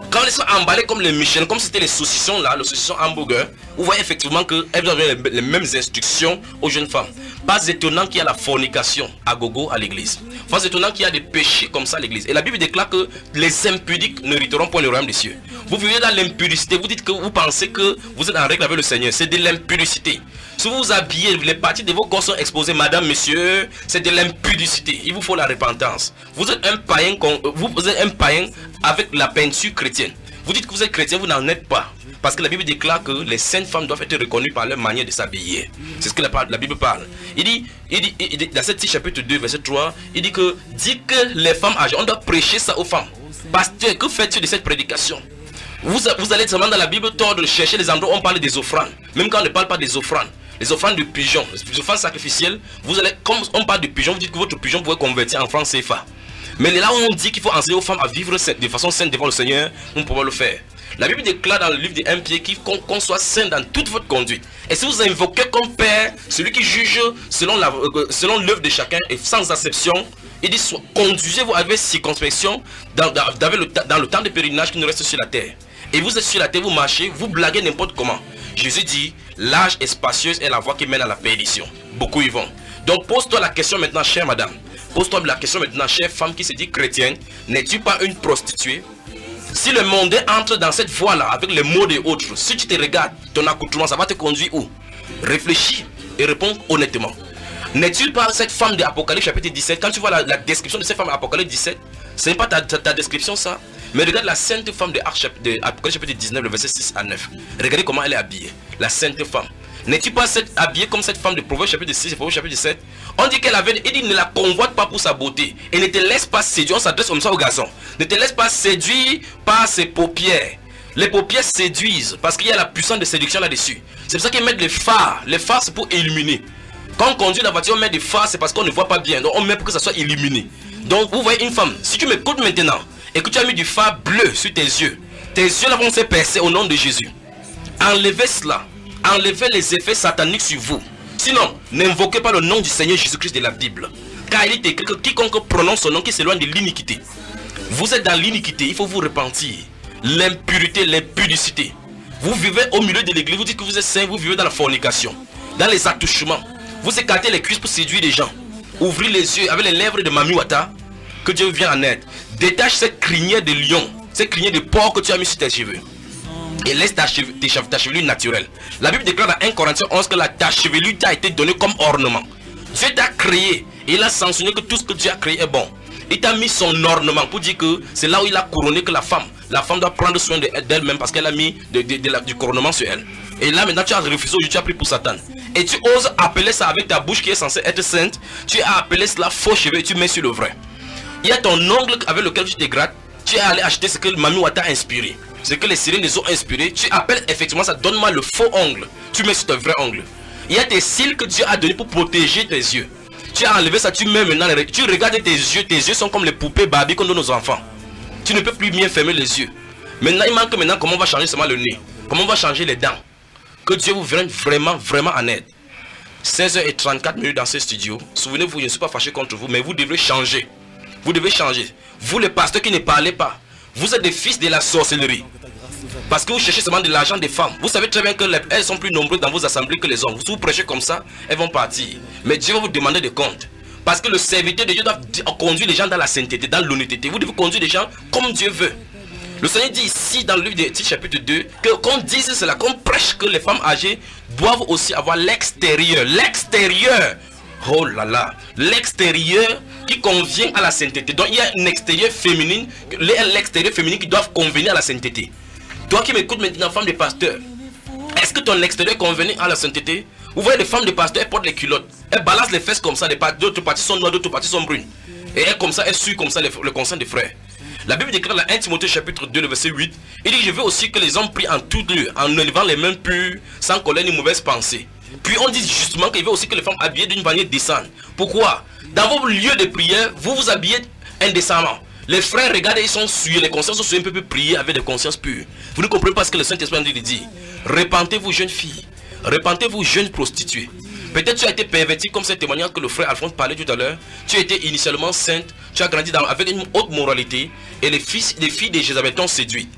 Quand elles sont emballées comme les Michelin, comme c'était les saucissons là, les saucissons hamburger, vous voyez effectivement qu'elles doivent donner les, les mêmes instructions aux jeunes femmes. Pas étonnant qu'il y a la fornication à gogo à l'église. Pas étonnant qu'il y a des péchés comme ça à l'église. Et la Bible déclare que les impudiques ne hériteront point le royaume des cieux. Vous vivez dans l'impudicité, vous dites que vous pensez que vous êtes en règle avec le Seigneur. C'est de l'impudicité. Si vous vous habillez, les parties de vos corps sont exposées, madame, monsieur, c'est de l'impudicité. Il vous faut la repentance. Vous êtes un païen, vous êtes un païen avec la peinture chrétienne. Vous dites que vous êtes chrétien, vous n'en êtes pas. Parce que la Bible déclare que les saintes femmes doivent être reconnues par leur manière de s'habiller. C'est ce que la, la Bible parle. Il dit, il dit, il dit dans ce petit chapitre deux, verset trois, il dit que, dit que les femmes âgées, on doit prêcher ça aux femmes. Pasteur, que faites-vous de cette prédication? Vous, vous allez seulement dans la Bible tordre, chercher les endroits où on parle des offrandes. Même quand on ne parle pas des offrandes. Les offrandes de pigeons, les offrandes sacrificielles, vous allez, comme on parle de pigeons, vous dites que votre pigeon pourrait convertir en francs C F A. Mais là où on dit qu'il faut enseigner aux femmes à vivre de façon sainte devant le Seigneur, on peut le faire. La Bible déclare dans le livre de un Pierre qu'on qu soit saint dans toute votre conduite. Et si vous invoquez comme Père, celui qui juge selon l'œuvre selon de chacun et sans exception, il dit conduisez-vous avec circonspection dans, dans, dans, le, dans le temps de pèlerinage qui nous reste sur la terre. Et vous êtes sur la terre, vous marchez, vous blaguez n'importe comment. Jésus dit, l'âge est spacieuse et la voie qui mène à la perdition. Beaucoup y vont. Donc pose-toi la question maintenant, chère madame. Pose-toi la question maintenant, chère femme qui se dit chrétienne. N'es-tu pas une prostituée? Si le monde entre dans cette voie-là, avec les mots des autres, si tu te regardes, ton accoutrement, ça va te conduire où? Réfléchis et réponds honnêtement. N'est-tu pas cette femme de Apocalypse chapitre dix-sept? Quand tu vois la, la description de cette femme de Apocalypse dix-sept, ce n'est pas ta, ta, ta description ça. Mais regarde la sainte femme de, de Apocalypse chapitre dix-neuf, le verset six à neuf. Regardez comment elle est habillée. La sainte femme. N'es-tu pas cette, habillée comme cette femme de Proverbe chapitre six et Proverbe chapitre sept? On dit qu'elle avait, il dit ne la convoite pas pour sa beauté. Et ne te laisse pas séduire, on s'adresse comme ça aux garçons. Ne te laisse pas séduire par ses paupières. Les paupières séduisent parce qu'il y a la puissance de séduction là-dessus. C'est pour ça qu'ils mettent les phares. Les phares c'est pour illuminer. Quand on conduit la voiture, on met des phares, c'est parce qu'on ne voit pas bien. Donc on met pour que ça soit illuminé. Donc vous voyez une femme, si tu m'écoutes maintenant et que tu as mis du phare bleu sur tes yeux, tes yeux là vont se percer au nom de Jésus. Enlevez cela. Enlevez les effets sataniques sur vous. Sinon, n'invoquez pas le nom du Seigneur Jésus-Christ de la Bible. Car il est écrit que quiconque prononce son nom qui s'éloigne de l'iniquité. Vous êtes dans l'iniquité, il faut vous repentir. L'impureté, l'impudicité. Vous vivez au milieu de l'église, vous dites que vous êtes saint, vous vivez dans la fornication, dans les attouchements. Vous écartez les cuisses pour séduire les gens. Ouvrez les yeux avec les lèvres de Mami Wata. Que Dieu vienne en aide. Détache cette crinière de lion, cette crinière de porc que tu as mis sur tes cheveux. Et laisse ta, cheve, ta chevelure naturelle. La Bible déclare dans un Corinthiens onze que la, ta chevelure t'a été donnée comme ornement. Dieu t'a créé. Et il a sanctionné que tout ce que Dieu a créé est bon. Il t'a mis son ornement pour dire que c'est là où il a couronné que la femme. La femme doit prendre soin d'elle-même parce qu'elle a mis de, de, de la, du couronnement sur elle. Et là maintenant tu as refusé, tu as pris pour Satan. Et tu oses appeler ça avec ta bouche qui est censée être sainte. Tu as appelé cela faux cheveux et tu mets sur le vrai. Il y a ton ongle avec lequel tu te grattes. Tu es allé acheter ce que Mami Wata a inspiré. Ce que les sirènes les ont inspiré. Tu appelles effectivement ça, donne-moi le faux ongle. Tu mets sur ton vrai ongle. Il y a tes cils que Dieu a donné pour protéger tes yeux. Tu as enlevé ça, tu mets maintenant, tu regardes tes yeux. Tes yeux sont comme les poupées Barbie qu'on donne aux enfants. Tu ne peux plus bien fermer les yeux. Maintenant, il manque maintenant comment on va changer seulement le nez. Comment on va changer les dents. Que Dieu vous vienne vraiment, vraiment en aide. seize heures trente-quatre minutes dans ce studio. Souvenez-vous, je ne suis pas fâché contre vous, mais vous devez changer. Vous devez changer. Vous, les pasteurs qui ne parlez pas, vous êtes des fils de la sorcellerie. Parce que vous cherchez seulement de l'argent des femmes. Vous savez très bien qu'elles sont plus nombreuses dans vos assemblées que les hommes. Si vous prêchez comme ça, elles vont partir. Mais Dieu va vous demander des comptes. Parce que le serviteur de Dieu doit conduire les gens dans la sainteté, dans l'honnêteté. Vous devez conduire les gens comme Dieu veut. Le Seigneur dit ici dans le livre de Tite chapitre deux que qu'on dise cela, qu'on prêche que les femmes âgées doivent aussi avoir l'extérieur. L'extérieur. Oh là là. L'extérieur qui convient à la sainteté. Donc il y a une extérieur féminine, l'extérieur féminin qui doivent convenir à la sainteté. Toi qui m'écoutes maintenant, femme de pasteur, est-ce que ton extérieur convenait à la sainteté? Vous voyez les femmes de pasteur, elles portent les culottes. Elles balancent les fesses comme ça, d'autres parties sont noires, d'autres parties sont brunes. Et elles comme ça, elles suivent comme ça le, le conseil des frères. La Bible déclare dans un Timothée chapitre deux, le verset huit, il dit je veux aussi que les hommes prient en tout lieu, en élevant les mains pures, sans colère ni mauvaise pensée. Puis on dit justement qu'il veut aussi que les femmes habillées d'une manière décente. Pourquoi? Dans vos lieux de prière, vous vous habillez indécemment. Les frères, regardez, ils sont souillés, les consciences sont souillées, ils ne peuvent plus prier avec des consciences pures. Vous ne comprenez pas ce que le Saint-Esprit dit, dit. Repentez-vous, jeunes filles. Repentez-vous, jeunes prostituées. Peut-être tu as été perverti comme ce témoignage que le frère Alphonse parlait tout à l'heure. Tu étais initialement sainte, tu as grandi dans, avec une haute moralité et les, fils, les filles de Jézabel t'ont séduit.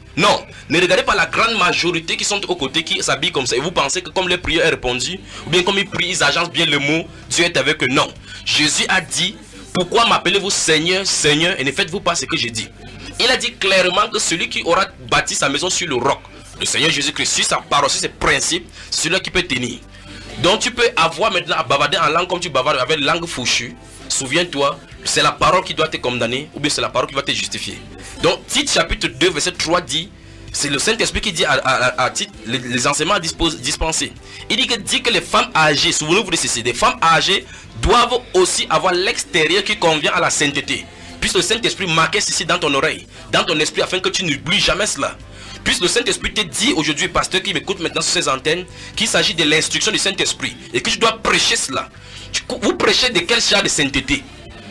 Non, ne regardez pas la grande majorité qui sont aux côtés, qui s'habillent comme ça. Et vous pensez que comme les prières est répondu, ou bien comme ils prient, ils agencent bien le mot, Dieu est avec eux. Non. Jésus a dit, pourquoi m'appelez-vous Seigneur, Seigneur, et ne faites-vous pas ce que j'ai dit. Il a dit clairement que celui qui aura bâti sa maison sur le roc, le Seigneur Jésus-Christ, sur sa parole, sur ses principes, c'est celui qui peut tenir. Donc tu peux avoir maintenant à bavarder en langue comme tu bavardes avec langue fouchue. Souviens-toi, c'est la parole qui doit te condamner, ou bien c'est la parole qui va te justifier. Donc Tite chapitre deux verset trois dit, c'est le Saint-Esprit qui dit à, à, à, à Tite, les, les enseignements dispensés. Il dit que, dit que les femmes âgées, souvenez-vous de ceci, les femmes âgées doivent aussi avoir l'extérieur qui convient à la sainteté. Puisse le Saint-Esprit marquer ceci dans ton oreille, dans ton esprit, afin que tu n'oublies jamais cela. Puisse le Saint-Esprit te dit aujourd'hui, pasteur qui m'écoute maintenant sur ces antennes, qu'il s'agit de l'instruction du Saint-Esprit et que tu dois prêcher cela. Vous prêchez de quel genre de sainteté?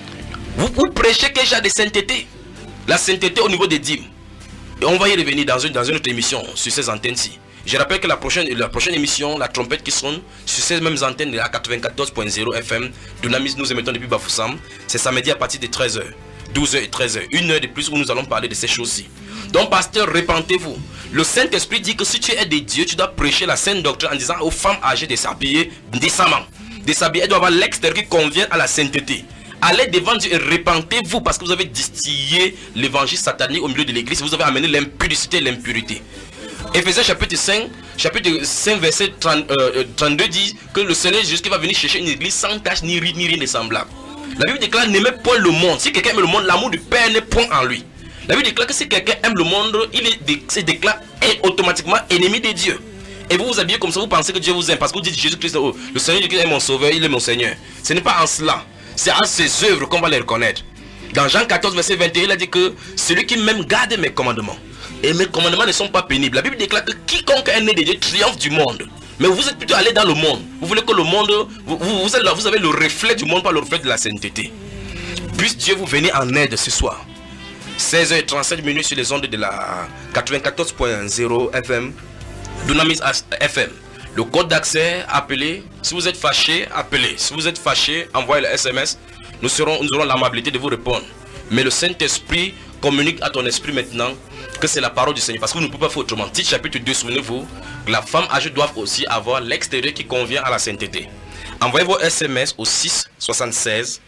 Vous, vous prêchez quel genre de sainteté? La sainteté au niveau des dîmes. Et on va y revenir dans une, dans une autre émission sur ces antennes-ci. Je rappelle que la prochaine, la prochaine émission, la trompette qui sonne sur ces mêmes antennes de la quatre-vingt-quatorze point zéro F M, Dunamis, nous émettons depuis Bafoussam. C'est samedi à partir de treize heures, douze heures et treize heures. Une heure de plus où nous allons parler de ces choses-ci. Donc, pasteur, repentez-vous. Le Saint-Esprit dit que si tu es des dieux, tu dois prêcher la sainte doctrine en disant aux femmes âgées de s'habiller décemment. De s'habiller, elles doivent avoir l'extérieur qui convient à la sainteté. Allez devant Dieu et repentez-vous parce que vous avez distillé l'évangile satanique au milieu de l'église. Vous avez amené l'impudicité et l'impurité. Éphésiens chapitre cinq, chapitre cinq, verset trente, euh, trente-deux dit que le Seigneur Jésus qui va venir chercher une église sans tache ni ride ni rien de semblable. La Bible déclare n'aimez point le monde. Si quelqu'un aime le monde, l'amour du Père n'est point en lui. La Bible déclare que si quelqu'un aime le monde, il est, se déclare est automatiquement ennemi de Dieu. Et vous vous habillez comme ça, vous pensez que Dieu vous aime parce que vous dites Jésus-Christ, oh, le Seigneur Jésus est mon sauveur, il est mon Seigneur. Ce n'est pas en cela. C'est en ses œuvres qu'on va les reconnaître. Dans Jean quatorze, verset vingt et un, il a dit que celui qui m'aime garde mes commandements. Et mes commandements ne sont pas pénibles. La Bible déclare que quiconque est né de Dieu triomphe du monde. Mais vous êtes plutôt allé dans le monde. Vous voulez que le monde, vous, vous, vous, êtes là, vous avez le reflet du monde, pas le reflet de la sainteté. Puisse Dieu vous venir en aide ce soir. seize heures trente-sept minutes sur les ondes de la quatre-vingt-quatorze point zéro F M, Dunamis F M. Le code d'accès, appelez. Si vous êtes fâché, appelez. Si vous êtes fâché, envoyez le S M S. Nous, serons, nous aurons l'amabilité de vous répondre. Mais le Saint-Esprit communique à ton esprit maintenant que c'est la parole du Seigneur. Parce que vous ne pouvez pas faire autrement. Titre chapitre deux, souvenez-vous, la femme âgée doit aussi avoir l'extérieur qui convient à la sainteté. Envoyez vos S M S au six soixante-seize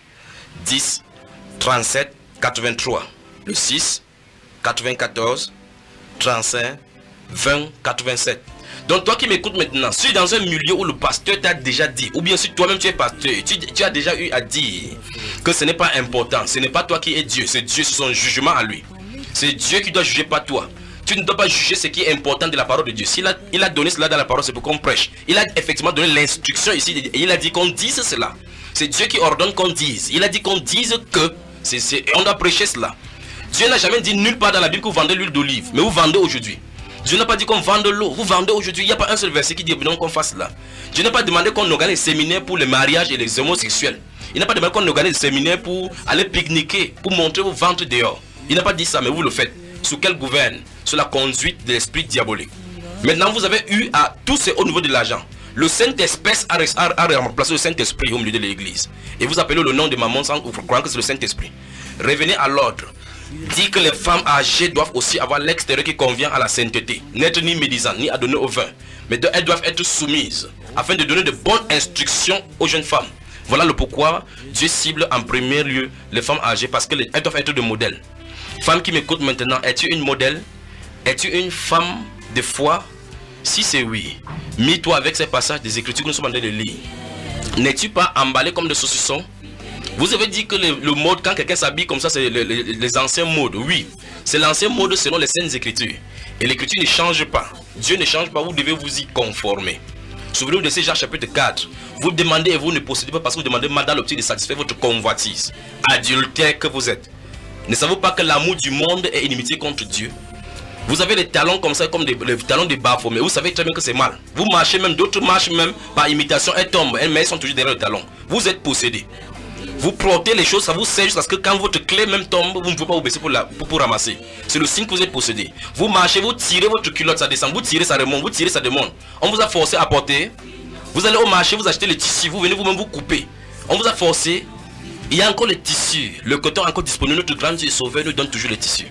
dix trente-sept quatre-vingt-trois. Le six quatre-vingt-quatorze trente-cinq vingt quatre-vingt-sept. Donc toi qui m'écoutes maintenant, si dans un milieu où le pasteur t'a déjà dit, ou bien si toi-même tu es pasteur, tu, tu as déjà eu à dire que ce n'est pas important, ce n'est pas toi qui es Dieu, c'est Dieu, c'est son jugement à lui. C'est Dieu qui doit juger, pas toi. Tu ne dois pas juger ce qui est important de la parole de Dieu. S'il a, il a donné cela dans la parole, c'est pour qu'on prêche. Il a effectivement donné l'instruction ici, et il a dit qu'on dise cela. C'est Dieu qui ordonne qu'on dise. Il a dit qu'on dise que, c'est, c'est, on doit prêcher cela. Dieu n'a jamais dit nulle part dans la Bible que vous vendez l'huile d'olive, mais vous vendez aujourd'hui. Dieu n'a pas dit qu'on vende l'eau, vous vendez aujourd'hui. Il n'y a pas un seul verset qui dit qu'on fasse cela. Dieu n'a pas demandé qu'on organise des séminaires pour les mariages et les homosexuels. Il n'a pas demandé qu'on organise des séminaires pour aller pique-niquer, pour montrer vos ventes dehors. Il n'a pas dit ça, mais vous le faites. Sous quelle gouverne? Sous la conduite de l'esprit diabolique. Maintenant, vous avez eu à tout c'est au niveau de l'argent. Le Saint-Esprit a, a, a remplacé le Saint-Esprit au milieu de l'église. Et vous appelez le nom de maman sans croire que c'est le Saint-Esprit. Revenez à l'ordre. Dit que les femmes âgées doivent aussi avoir l'extérieur qui convient à la sainteté. N'être ni médisant, ni à donner au vin. Mais elles doivent être soumises afin de donner de bonnes instructions aux jeunes femmes. Voilà le pourquoi Dieu cible en premier lieu les femmes âgées, parce qu'elles doivent être de modèles. Femme qui m'écoute maintenant, es-tu une modèle? Es-tu une femme de foi? Si c'est oui, mets-toi avec ces passages des Écritures que nous sommes en train de lire. N'es-tu pas emballé comme des saucissons? Vous avez dit que le, le mode, quand quelqu'un s'habille comme ça, c'est les, les, les anciens modes. Oui, c'est l'ancien mode selon les saintes Écritures. Et l'Écriture ne change pas. Dieu ne change pas, vous devez vous y conformer. Souvenez-vous de ces Jean chapitre quatre. Vous demandez et vous ne possédez pas parce que vous demandez mal dans l'optique de satisfaire votre convoitise. Adultère que vous êtes. Ne savez-vous pas que l'amour du monde est inimitié contre Dieu? Vous avez les talons comme ça, comme des, les talons de Baphomet, mais vous savez très bien que c'est mal. Vous marchez même, d'autres marchent même par imitation, elles tombent, mais elles sont toujours derrière le talon. Vous êtes possédés. Vous portez les choses, ça vous sert jusqu'à ce que quand votre clé même tombe, vous ne pouvez pas vous baisser pour, la, pour, pour ramasser. C'est le signe que vous êtes possédé. Vous marchez, vous tirez votre culotte, ça descend, vous tirez, ça remonte, vous tirez, ça remonte. On vous a forcé à porter. Vous allez au marché, vous achetez le tissu, vous venez vous-même vous couper. On vous a forcé. Il y a encore les tissus. Le coton encore disponible. Notre grand Dieu sauveur nous donne toujours les tissus.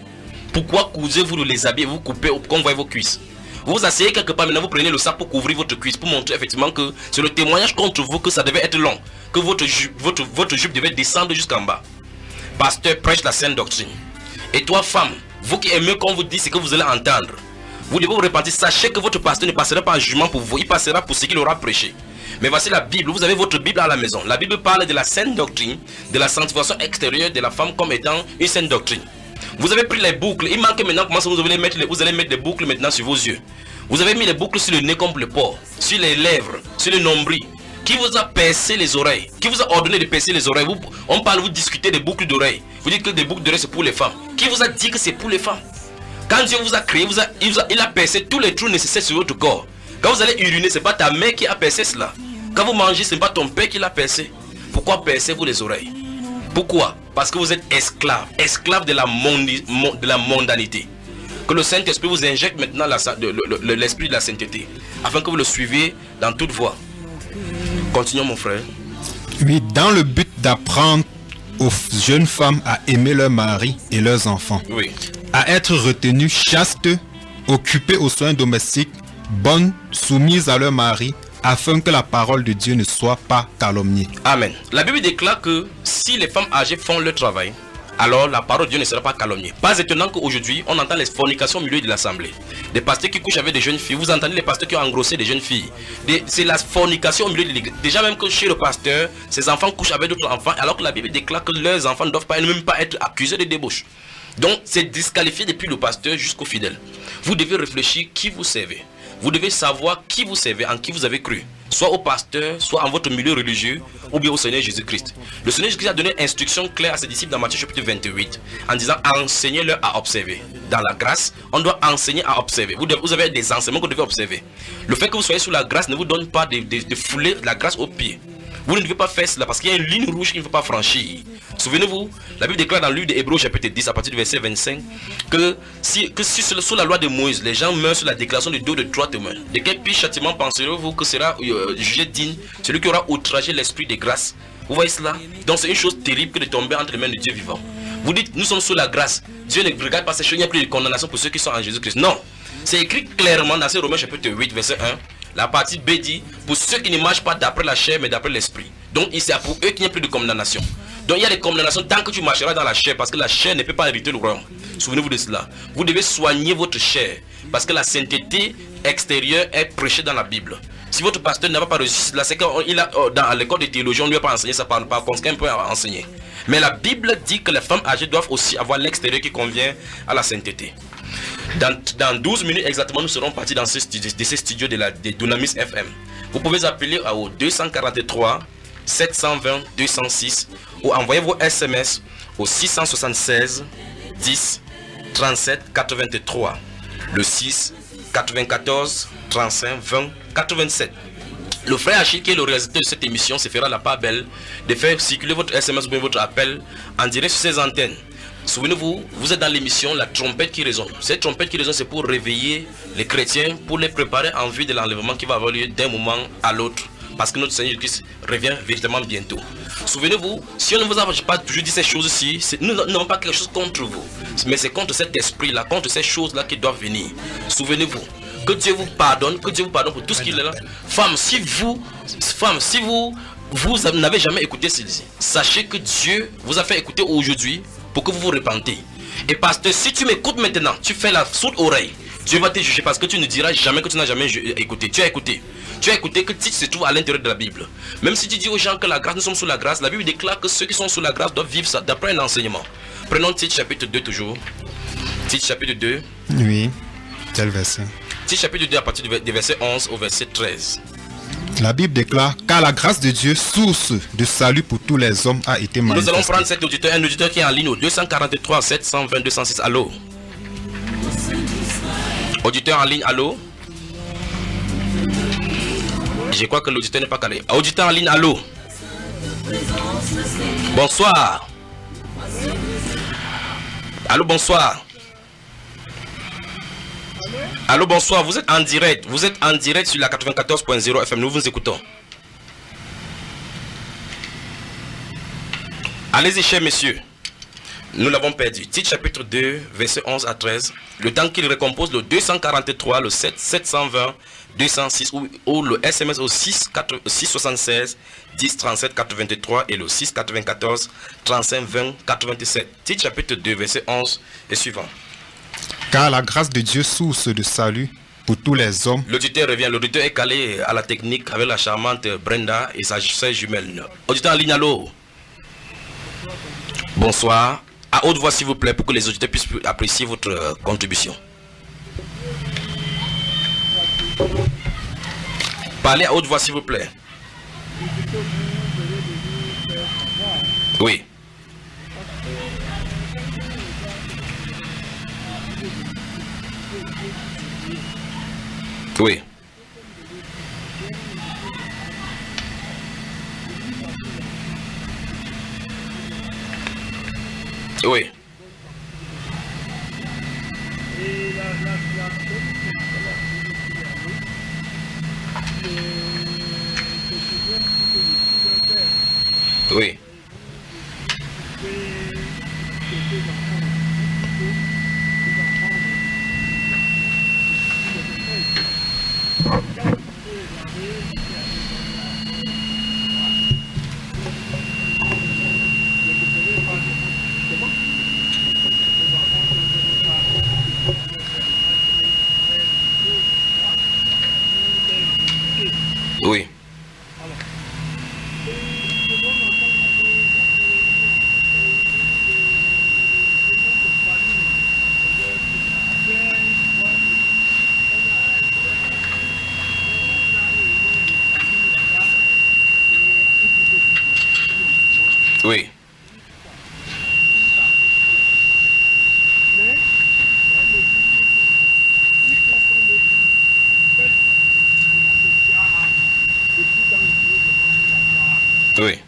Pourquoi cousez-vous de les habiller, vous coupez, qu'on voit vos cuisses? Vous vous asseyez quelque part, maintenant vous prenez le sac pour couvrir votre cuisse, pour montrer effectivement que c'est le témoignage contre vous que ça devait être long, que votre jupe, votre, votre jupe devait descendre jusqu'en bas. Pasteur prêche la sainte doctrine. Et toi femme, vous qui aimez qu'on vous dise ce que vous allez entendre, vous devez vous repentir. Sachez que votre pasteur ne passera pas en jugement pour vous, il passera pour ce qu'il aura prêché. Mais voici la Bible, vous avez votre Bible à la maison. La Bible parle de la sainte doctrine, de la sanctification extérieure de la femme comme étant une sainte doctrine. Vous avez pris les boucles, il manque maintenant comment vous allez mettre les, vous allez mettre des boucles maintenant sur vos yeux. Vous avez mis les boucles sur le nez comme le porc, sur les lèvres, sur le nombril. Qui vous a percé les oreilles? Qui vous a ordonné de percer les oreilles? Vous, on parle, vous discutez des boucles d'oreilles. Vous dites que des boucles d'oreilles c'est pour les femmes. Qui vous a dit que c'est pour les femmes? Quand Dieu vous a créé, vous a, il, vous a, il a percé tous les trous nécessaires sur votre corps. Quand vous allez uriner, c'est pas ta mère qui a percé cela. Quand vous mangez, ce n'est pas ton père qui l'a percé. Pourquoi percez-vous les oreilles? Pourquoi? Parce que vous êtes esclave, esclave de la, mondi, de la mondanité. Que le Saint-Esprit vous injecte maintenant l'esprit de la sainteté, afin que vous le suiviez dans toute voie. Continuons mon frère. Oui, dans le but d'apprendre aux jeunes femmes à aimer leurs maris et leurs enfants. Oui. À être retenues chastes, occupées aux soins domestiques, bonnes, soumises à leur mari, afin que la parole de Dieu ne soit pas calomniée. Amen. La Bible déclare que si les femmes âgées font leur travail, alors la parole de Dieu ne sera pas calomniée. Pas étonnant qu'aujourd'hui, on entend les fornications au milieu de l'assemblée. Des pasteurs qui couchent avec des jeunes filles. Vous entendez les pasteurs qui ont engrossé des jeunes filles. C'est la fornication au milieu de l'église. Déjà même que chez le pasteur, ses enfants couchent avec d'autres enfants, alors que la Bible déclare que leurs enfants ne doivent pas, même pas être accusés de débauche. Donc, c'est disqualifié depuis le pasteur jusqu'au fidèle. Vous devez réfléchir qui vous servez. Vous devez savoir qui vous servez, en qui vous avez cru. Soit au pasteur, soit en votre milieu religieux, ou bien au Seigneur Jésus-Christ. Le Seigneur Jésus-Christ a donné instruction claire à ses disciples dans Matthieu chapitre vingt-huit, en disant enseignez-leur à observer. Dans la grâce, on doit enseigner à observer. Vous, devez, vous avez des enseignements que vous devez observer. Le fait que vous soyez sous la grâce ne vous donne pas de, de, de fouler la grâce au pied. Vous ne devez pas faire cela parce qu'il y a une ligne rouge qu'il ne faut pas franchir. Souvenez-vous, la Bible déclare dans le livre des Hébreux chapitre dix à partir du verset vingt-cinq que si, que si sous la loi de Moïse, les gens meurent sur la déclaration de deux de trois témoins, de quel pire châtiment penserez-vous que sera euh, jugé digne celui qui aura outragé l'esprit de grâce? Vous voyez cela? Donc c'est une chose terrible que de tomber entre les mains de Dieu vivant. Vous dites, nous sommes sous la grâce. Dieu ne regarde pas ces choses, il n'y a plus de condamnation pour ceux qui sont en Jésus-Christ. Non, c'est écrit clairement dans ce Romains chapitre huit verset un. La partie B dit, pour ceux qui ne marchent pas d'après la chair mais d'après l'esprit. Donc c'est pour eux qu'il n'y a plus de condamnation. Donc il y a des condamnations tant que tu marcheras dans la chair, parce que la chair ne peut pas hériter le royaume. Souvenez-vous de cela. Vous devez soigner votre chair, parce que la sainteté extérieure est prêchée dans la Bible. Si votre pasteur n'a pas réussi cela, c'est qu'il a dans l'école de théologie, on ne lui a pas enseigné ça, par, par conséquent, il peut enseigner. Mais la Bible dit que les femmes âgées doivent aussi avoir l'extérieur qui convient à la sainteté. Dans, dans douze minutes exactement, nous serons partis dans ces studios, de ces studios de la de Dunamis F M. Vous pouvez appeler au deux cent quarante-trois sept cent vingt deux cent six ou envoyer vos S M S au six cent soixante-seize dix trente-sept quatre-vingt-trois. Le six quatre-vingt-quatorze trente-cinq vingt quatre-vingt-sept. Le frère Achille, qui est le réalisateur de cette émission, se fera la part belle de faire circuler votre S M S ou bien votre appel en direct sur ces antennes. Souvenez-vous, vous êtes dans l'émission La trompette qui résonne. Cette trompette qui résonne, c'est pour réveiller les chrétiens, pour les préparer en vue de l'enlèvement qui va avoir lieu d'un moment à l'autre. Parce que notre Seigneur Christ revient véritablement bientôt. Souvenez-vous, si on ne vous a pas toujours dit ces choses-ci, nous n'avons pas quelque chose contre vous. Mais c'est contre cet esprit-là, contre ces choses-là qui doivent venir. Souvenez-vous, que Dieu vous pardonne, que Dieu vous pardonne pour tout ce qu'il est là. Femme, si vous, femme, si vous, vous n'avez jamais écouté ceci, sachez que Dieu vous a fait écouter aujourd'hui pour que vous vous repentez. Et pasteur, si tu m'écoutes maintenant, tu fais la sourde oreille, Dieu va te juger parce que tu ne diras jamais que tu n'as jamais écouté. Tu as écouté. Tu as écouté que Tite se trouve à l'intérieur de la Bible. Même si tu dis aux gens que la grâce, nous sommes sous la grâce, la Bible déclare que ceux qui sont sous la grâce doivent vivre ça d'après un enseignement. Prenons Tite chapitre deux toujours. Tite chapitre deux. Oui, tel verset. Tite chapitre deux à partir du verset onze au verset treize. La Bible déclare, car la grâce de Dieu, source de salut pour tous les hommes, a été manifestée. Nous allons prendre cet auditeur, un auditeur qui est en ligne au deux cent quarante-trois sept cent vingt deux cent six. Allô? Auditeur en ligne, allô? Je crois que l'auditeur n'est pas calé. Auditeur en ligne, allô? Bonsoir. Allô, bonsoir. Allô, bonsoir. Vous êtes en direct. Vous êtes en direct sur la quatre-vingt-quatorze point zéro F M. Nous vous écoutons. Allez-y, cher monsieur. Nous l'avons perdu. Titre chapitre deux, verset onze à treize. Le temps qu'il recompose le deux cent quarante-trois, le sept, sept cent vingt, deux cent six ou, ou le S M S au six, soixante-seize, dix, trente-sept, quatre-vingt-trois et le six, quatre-vingt-quatorze, trente-cinq, vingt, quatre-vingt-sept. Titre chapitre deux, verset onze et suivant. Car la grâce de Dieu, source de salut pour tous les hommes. L'auditeur revient. L'auditeur est calé à la technique avec la charmante Brenda et sa sœur jumelle. Auditeur en ligne, allô? Bonsoir. À haute voix, s'il vous plaît, pour que les auditeurs puissent apprécier votre euh, contribution. Parlez à haute voix, s'il vous plaît. Oui. Oui. Oui. Oui. Oui. Oui. Oui.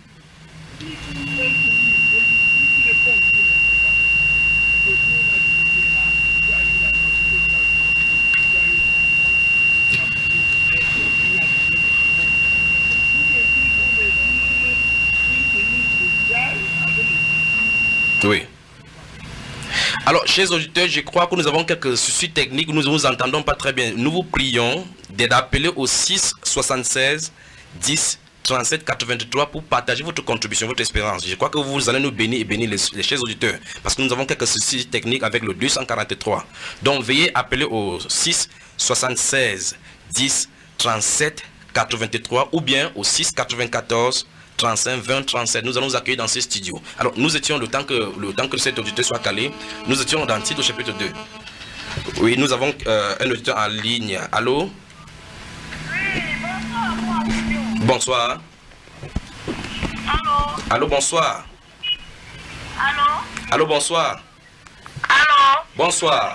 Oui. Alors, chers auditeurs, je crois que nous avons quelques soucis techniques, nous ne nous entendons pas très bien. Nous vous prions d'appeler au six, soixante-seize, dix, trente-sept, quatre-vingt-trois pour partager votre contribution, votre espérance. Je crois que vous allez nous bénir et bénir les, les chers auditeurs, parce que nous avons quelques soucis techniques avec le deux cent quarante-trois. Donc, veuillez appeler au six, soixante-seize, dix, trente-sept, quatre-vingt-trois ou bien au six, quatre-vingt-quatorze, trente-cinq, vingt, trente-sept. Nous allons nous accueillir dans ces studios. Alors, nous étions, le temps que, le temps que cet auditeur soit calé, nous étions dans le titre au chapitre deux. Oui, nous avons euh, un auditeur en ligne. Allô? Bonsoir. Allô? Allô, bonsoir. Allô? Allô, bonsoir. Allô? Bonsoir.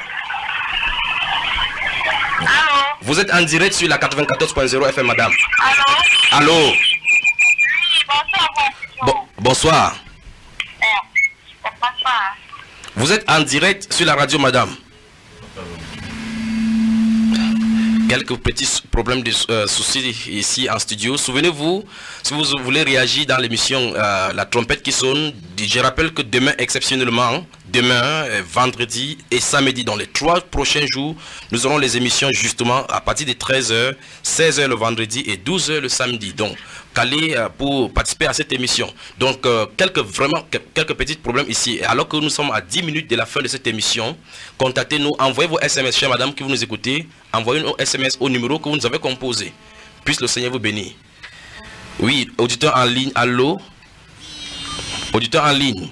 Allô? Vous êtes en direct sur la quatre-vingt-quatorze point zéro F M, madame. Allô? Allô? Oui, bonsoir, Bon, bonsoir. Eh, bonsoir. Vous êtes en direct sur la radio, madame. Quelques petits problèmes de euh, soucis ici en studio. Souvenez-vous, si vous voulez réagir dans l'émission euh, La Trompette qui sonne, je rappelle que demain, exceptionnellement, demain, euh, vendredi et samedi, dans les trois prochains jours, nous aurons les émissions justement à partir de treize heures, seize heures le vendredi et douze heures le samedi. Donc, calé euh, pour participer à cette émission. Donc, euh, quelques, vraiment, quelques petits problèmes ici. Alors que nous sommes à dix minutes de la fin de cette émission, contactez-nous, envoyez vos S M S, chère madame, qui vous nous écoutez, envoyez nos S M S au numéro que vous nous avez composé. Puisse le Seigneur vous bénir. Oui, auditeur en ligne, allô? Auditeur en ligne.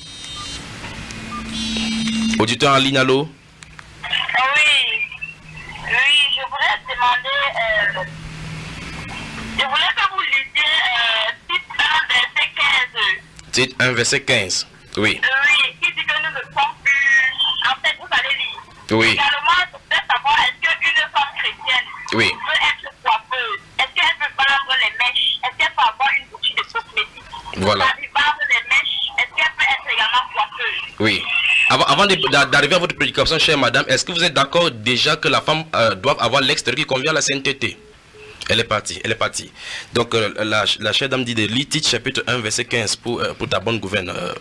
Auditeur en ligne, allô? Oui, oui, je voulais demander, euh, je voulais que vous lisiez euh, titre un, verset quinze. Titre un, verset quinze, oui. Oui, qui dit que nous ne sommes plus, en fait, vous allez lire. Oui. Également, je voulais savoir, est-ce qu'une femme chrétienne Oui. peut être coiffeuse? Est-ce qu'elle peut vendre les mèches? Est-ce qu'elle peut avoir une boutique de cosmétiques? Voilà. Vendre les mèches, est-ce qu'elle peut être également coiffeuse? Oui. Avant, avant d'arriver à votre prédication, chère madame, est-ce que vous êtes d'accord déjà que la femme euh, doit avoir l'extérieur qui convient à la sainteté? Elle est partie, elle est partie. Donc, euh, la, la chère dame dit de lire titre chapitre un, verset quinze pour, euh, pour ta bonne gouverne. Euh,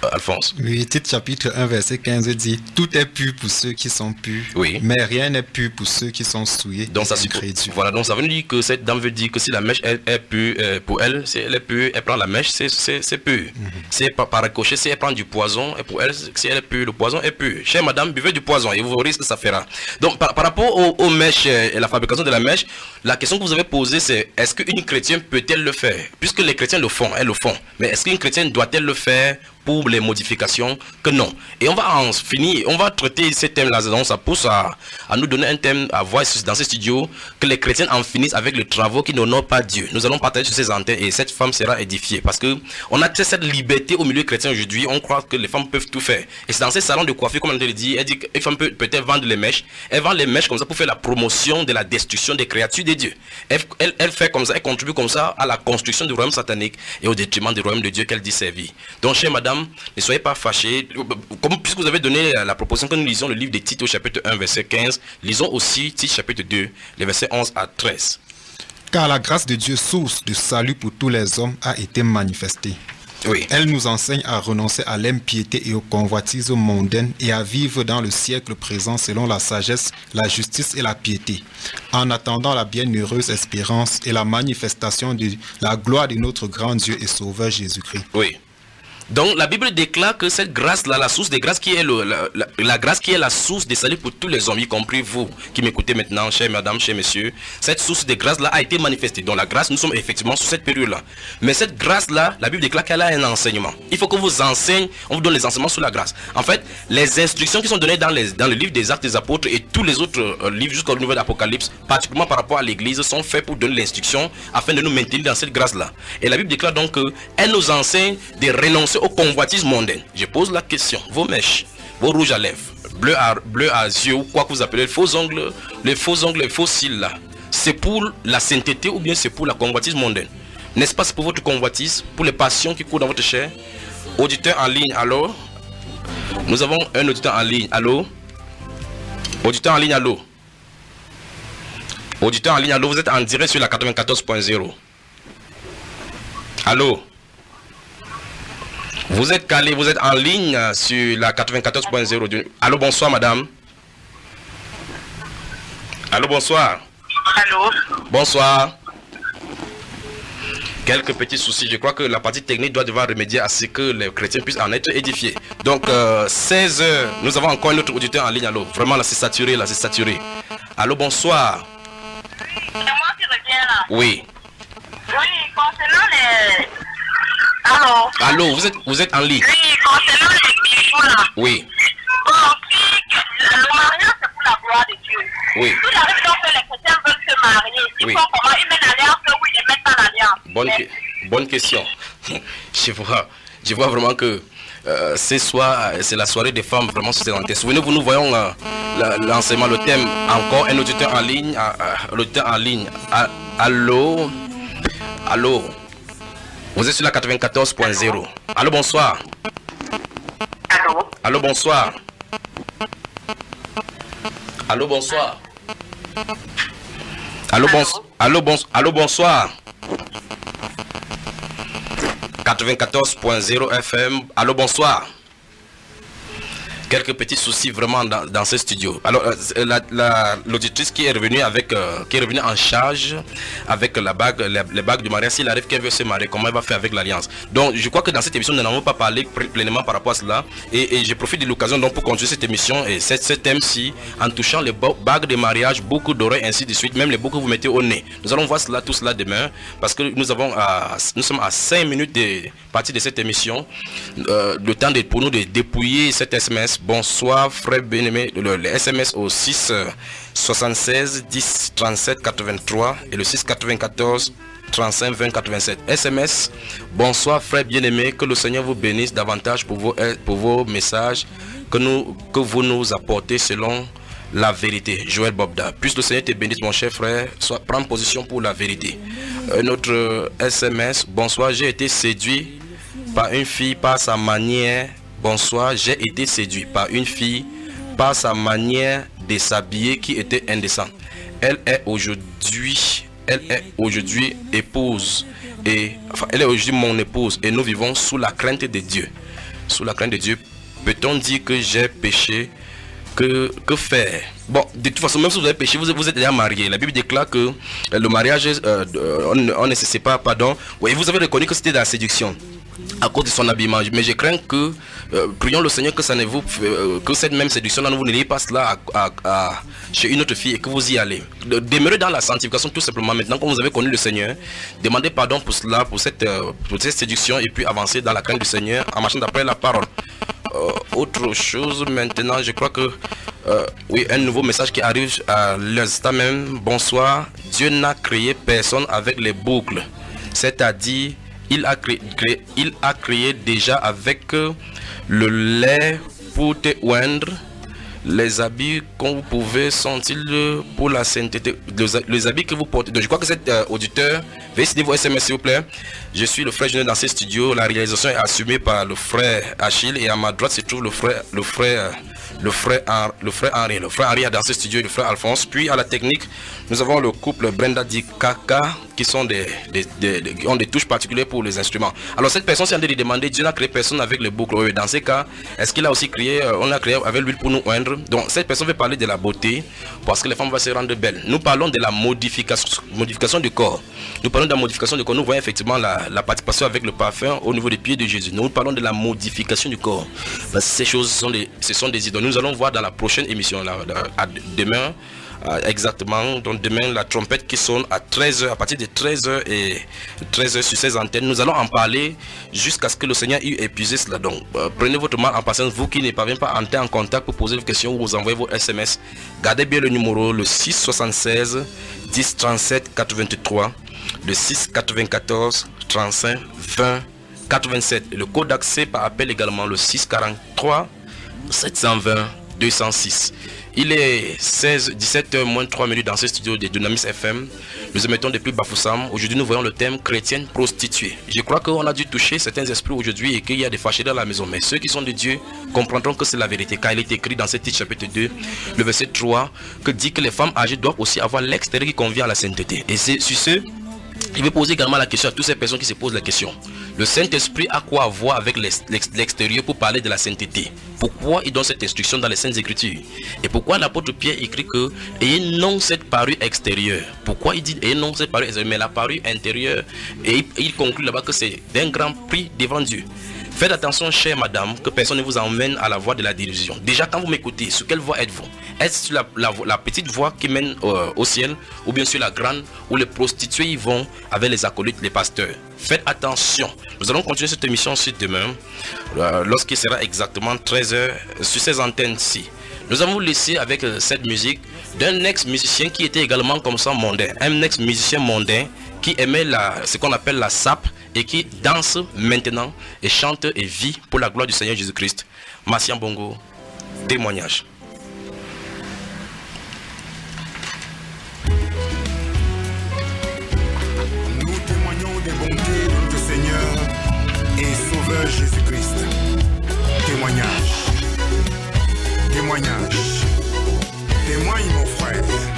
Alphonse. Oui, Tite chapitre un, verset quinze dit « Tout est pur pour ceux qui sont purs, oui. mais rien n'est pur pour ceux qui sont souillés donc, ça, incrédules. » Voilà, donc ça veut dire que cette dame veut dire que si la mèche est, est pure, euh, pour elle, si elle est pure, elle prend la mèche, c'est pur. Mm-hmm. Si par, par ricochet, si elle prend du poison, et pour elle, si elle est pure, le poison est pur. Chère madame, buvez du poison et vous verrez ce que ça fera. Donc par, par rapport aux, aux mèches et la fabrication de la mèche, la question que vous avez posée c'est est-ce qu'une chrétienne peut-elle le faire? Puisque les chrétiens le font, elles le font. Mais est-ce qu'une chrétienne doit-elle le faire pour les modifications? Que non. Et on va en finir, on va traiter ces thèmes-là. Donc ça pousse à, à nous donner un thème à voir dans ces studios, que les chrétiens en finissent avec les travaux qui n'honorent pas Dieu. Nous allons partager sur ces antennes et cette femme sera édifiée. Parce que on a cette liberté au milieu chrétien aujourd'hui, on croit que les femmes peuvent tout faire. Et c'est dans ces salons de coiffure, comme on te le dit, elle dit qu'une femme peut peut-être vendre les mèches. Elle vend les mèches comme ça pour faire la promotion de la destruction des créatures de Dieu. Elle, elle, elle fait comme ça, elle contribue comme ça à la construction du royaume satanique et au détriment du royaume de Dieu qu'elle dit servir. Donc, chère madame, ne soyez pas fâchés. Comme, puisque vous avez donné la proposition que nous lisons le livre de Tite au chapitre un, verset quinze, lisons aussi Tite chapitre deux, les versets onze à treize. Car la grâce de Dieu, source de salut pour tous les hommes, a été manifestée. Oui. Elle nous enseigne à renoncer à l'impiété et aux convoitises mondaines et à vivre dans le siècle présent selon la sagesse, la justice et la piété, en attendant la bienheureuse espérance et la manifestation de la gloire de notre grand Dieu et Sauveur Jésus-Christ. Oui. Donc la Bible déclare que cette grâce-là, la source des grâces qui est le, la, la, la grâce qui est la source des salut pour tous les hommes, y compris vous qui m'écoutez maintenant, chers madame, chers messieurs, cette source de grâce-là a été manifestée. Donc la grâce, nous sommes effectivement sur cette période-là. Mais cette grâce-là, la Bible déclare qu'elle a un enseignement. Il faut que vous enseigne, on vous donne les enseignements sur la grâce. En fait, les instructions qui sont données dans, les, dans le livre des Actes des Apôtres et tous les autres euh, livres jusqu'au niveau d'Apocalypse, particulièrement par rapport à l'Église, sont faits pour donner l'instruction afin de nous maintenir dans cette grâce-là. Et la Bible déclare donc qu'elle nous enseigne de renoncer aux convoitises mondaines. Je pose la question, vos mèches, vos rouges à lèvres, bleu à, bleu à yeux ou quoi que vous appelez, les faux ongles, les faux ongles, les faux cils là, c'est pour la sainteté ou bien c'est pour la convoitise mondaine? N'est-ce pas, c'est pour votre convoitise, pour les passions qui courent dans votre chair? Auditeur en ligne, allô? Nous avons un auditeur en ligne, allô? Auditeur en ligne, allô? Auditeur en ligne, allô? Vous êtes en direct sur la quatre-vingt-quatorze point zéro. Allô? Vous êtes calé, vous êtes en ligne sur la quatre-vingt-quatorze point zéro. Allô, bonsoir madame. Allô, bonsoir. Allô. Bonsoir. Quelques petits soucis. Je crois que la partie technique doit devoir remédier à ce que les chrétiens puissent en être édifiés. Donc, euh, seize heures, nous avons encore un autre auditeur en ligne. Allô, vraiment là, c'est saturé, là, c'est saturé. Allô, bonsoir. C'est moi qui reviens là. Oui. Oui, concernant les... Allô. Allô, vous êtes, vous êtes en ligne. Oui, concernant les bijoux là. Oui. Bon, si le mariage c'est pour la gloire de Dieu. Oui. Tout arrive donc que les chrétiens veulent se marier. Ils Oui. font comment? Ils mettent l'alliance ou ils ne mettent pas l'alliance? Bonne, Mais... que- bonne question. je, vois, je vois vraiment que euh, ce soir, c'est la soirée des femmes vraiment sur ces antennes. Souvenez-vous, nous voyons euh, l'enseignement, le thème, encore un auditeur en ligne. Euh, euh, l'auditeur en ligne. Ah, allô? Allô? Vous êtes sur la quatre-vingt-quatorze point zéro. Allô, bonsoir. Allô. Allô, bonsoir. Allô, bonsoir. Allô, bon... Allô, bon... Allô, bonsoir. quatre-vingt-quatorze point zéro F M. Allô, bonsoir. Quelques petits soucis vraiment dans, dans ce studio. Alors, l'auditrice qui est revenue avec, euh, qui est revenue en charge avec la bague, les, les bagues du mariage, s'il arrive qu'elle veut se marier, comment elle va faire avec l'alliance. Donc, je crois que dans cette émission, nous n'avons pas parlé pleinement par rapport à cela. Et, et je profite de l'occasion donc pour continuer cette émission et cette, ce thème-ci en touchant les bagues de mariage, beaucoup d'oreilles, ainsi de suite, même les boucles que vous mettez au nez. Nous allons voir cela, tout cela demain, parce que nous avons, à, nous sommes à cinq minutes de partie de cette émission. Euh, le temps de, pour nous de dépouiller cet S M S. Bonsoir frère bien-aimé, le, le S M S au six soixante-seize dix trente-sept quatre-vingt-trois et le six quatre-vingt-quatorze trente-cinq vingt quatre-vingt-sept. S M S, bonsoir frère bien-aimé, que le Seigneur vous bénisse davantage pour vos, pour vos messages que, nous, que vous nous apportez selon la vérité. Joël Bobda, puisse le Seigneur te bénisse mon cher frère, soit prendre position pour la vérité. Euh, notre euh, S M S, bonsoir, j'ai été séduit par une fille par sa manière. Bonsoir, j'ai été séduit par une fille par sa manière de s'habiller qui était indécente. Elle est aujourd'hui, elle est aujourd'hui épouse et enfin, elle est aujourd'hui mon épouse et nous vivons sous la crainte de Dieu. sous la crainte de Dieu, peut-on dire que j'ai péché? Que, que faire? Bon, de toute façon, même si vous avez péché, vous, vous êtes déjà marié. La Bible déclare que le mariage, euh, on, on ne se sépare, pardon. Oui, vous avez reconnu que c'était de la séduction à cause de son habillement. Mais je crains que, euh, prions le Seigneur que ça ne vous, euh, que cette même séduction, là, vous n'ayez pas cela à, à, à, chez une autre fille et que vous y allez. De, demeurez dans la sanctification tout simplement. Maintenant, quand vous avez connu le Seigneur, demandez pardon pour cela, pour cette, euh, pour cette séduction, et puis avancez dans la crainte du Seigneur en marchant d'après la parole. Euh, autre chose maintenant, je crois que euh, oui, un nouveau message qui arrive à l'instant même. Bonsoir. Dieu n'a créé personne avec les boucles, c'est-à-dire il a créé, créé, il a créé déjà avec euh, le lait pour te oindre. Les habits qu'on vous pouvez sont-ils pour la sainteté? Les, les habits que vous portez. Donc je crois que cet euh, auditeur, veuillez signer vos S M S s'il vous plaît. Je suis le frère Junior dans ces studios. La réalisation est assumée par le frère Achille et à ma droite se trouve le frère, le frère, le frère, le frère Henri. Le frère Henri a dans ces studios et le frère Alphonse. Puis à la technique, nous avons le couple Brenda Di Kaka qui sont des, des, des, des qui ont des touches particulières pour les instruments. Alors cette personne s'est en train de demander, Dieu n'a créé personne avec les boucles. Oui, dans ces cas, est-ce qu'il a aussi créé, euh, on a créé avec l'huile pour nous oindre? Donc cette personne veut parler de la beauté parce que les femmes vont se rendre belles. Nous parlons de la modification, modification du corps. Nous parlons de la modification du corps. Nous voyons effectivement la, la participation avec le parfum au niveau des pieds de Jésus. Nous parlons de la modification du corps. Parce que ces choses sont des, ce sont des idoles. Nous allons voir dans la prochaine émission, là, à demain. Euh, exactement, donc demain la trompette qui sonne à treize heures, à partir de treize heures et treize heures sur ces antennes, nous allons en parler jusqu'à ce que le Seigneur ait épuisé cela. Donc euh, prenez votre mal en patience, vous qui ne parvenez pas à entrer en contact pour poser des questions ou vous envoyez vos S M S, gardez bien le numéro, le six soixante-seize dix trente-sept quatre-vingt-trois, le six quatre-vingt-quatorze trente-cinq vingt quatre-vingt-sept, et le code d'accès par appel également le six quarante-trois sept cent vingt deux cent six. Il est seize, dix-sept heures moins trois minutes dans ce studio de Dunamis F M. Nous émettons depuis Bafoussam. Aujourd'hui, nous voyons le thème chrétienne prostituée. Je crois qu'on a dû toucher certains esprits aujourd'hui et qu'il y a des fâchés dans la maison. Mais ceux qui sont de Dieu comprendront que c'est la vérité. Car il est écrit dans ce titre chapitre deux, le verset trois, que dit que les femmes âgées doivent aussi avoir l'extérieur qui convient à la sainteté. Et c'est sur ce, il veut poser également la question à toutes ces personnes qui se posent la question. Le Saint-Esprit a quoi à voir avec l'extérieur pour parler de la sainteté? Pourquoi il donne cette instruction dans les Saintes Écritures? Et pourquoi l'apôtre Pierre écrit que ayez non cette parure extérieure? Pourquoi il dit ayez non cette parure extérieure, mais la parure intérieure? Et il, il conclut là-bas que c'est d'un grand prix devant Dieu. Faites attention, chère madame, que personne ne vous emmène à la voie de la délusion. Déjà, quand vous m'écoutez, sur quelle voie êtes-vous? Est-ce sur la, la, la petite voie qui mène euh, au ciel, ou bien sur la grande où les prostituées y vont avec les acolytes, les pasteurs? Faites attention. Nous allons continuer cette émission sur demain, euh, lorsqu'il sera exactement treize heures, sur ces antennes-ci. Nous avons laissé avec euh, cette musique d'un ex-musicien qui était également comme ça mondain. Un ex-musicien mondain qui aimait la, ce qu'on appelle la sape et qui danse maintenant et chante et vit pour la gloire du Seigneur Jésus-Christ. Massian Bongo, témoignage. Nous témoignons des bontés de notre Seigneur et Sauveur Jésus-Christ. Témoignage. Témoignage. Témoigne mon frère.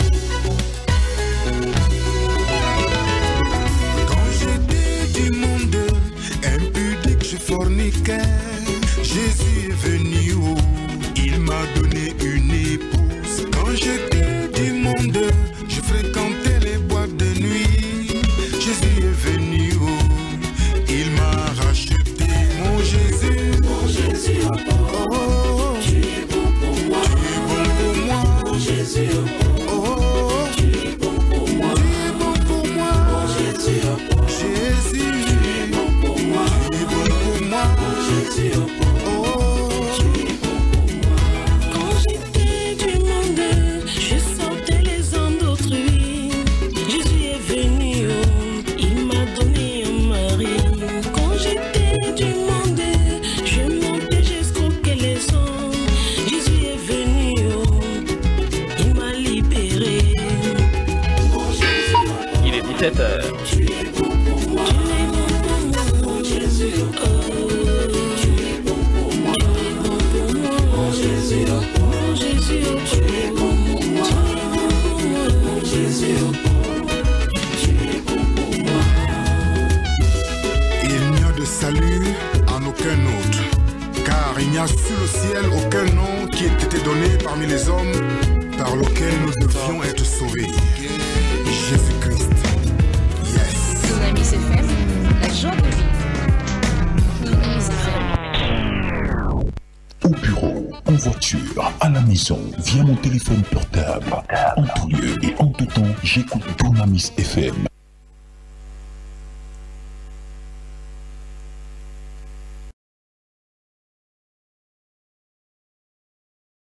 Forniquais, Jésus est venu, oh, il m'a donné une épouse. Quand j'étais du monde, je fréquentais les boîtes de nuit. Jésus est venu, oh, il m'a racheté. Mon Jésus, mon Jésus, oh, oh, tu es bon pour moi, tu es bon pour moi, mon Jésus, oh, oh, tu es bon pour moi, tu es bon pour moi, mon Jésus, oh, Jésus, tu es bon pour moi, tu es bon pour moi, Jésus, oh, oh, tu es bon pour moi. Quand j'étais du monde, je sortais les hommes d'autrui. Jésus est venu, oh, il m'a donné un mari. Quand j'étais du monde, je montais, j'escroquais les hommes. Jésus est venu, oh, il m'a libéré. Oh, Jésus, oh, il est dix-sept heures. Tu es bon pour moi, tu es bon pour moi, Jésus, oh. Il n'y a de salut en aucun autre, ciel aucun nom qui ait été donné parmi les hommes par lequel nous devions être sauvés. Jésus-Christ. Yes. Dunamis F M, la joie de vivre. Dunamis F M. Au bureau, en voiture, à la maison, via mon téléphone portable, en tout lieu et en tout temps, j'écoute Dunamis F M.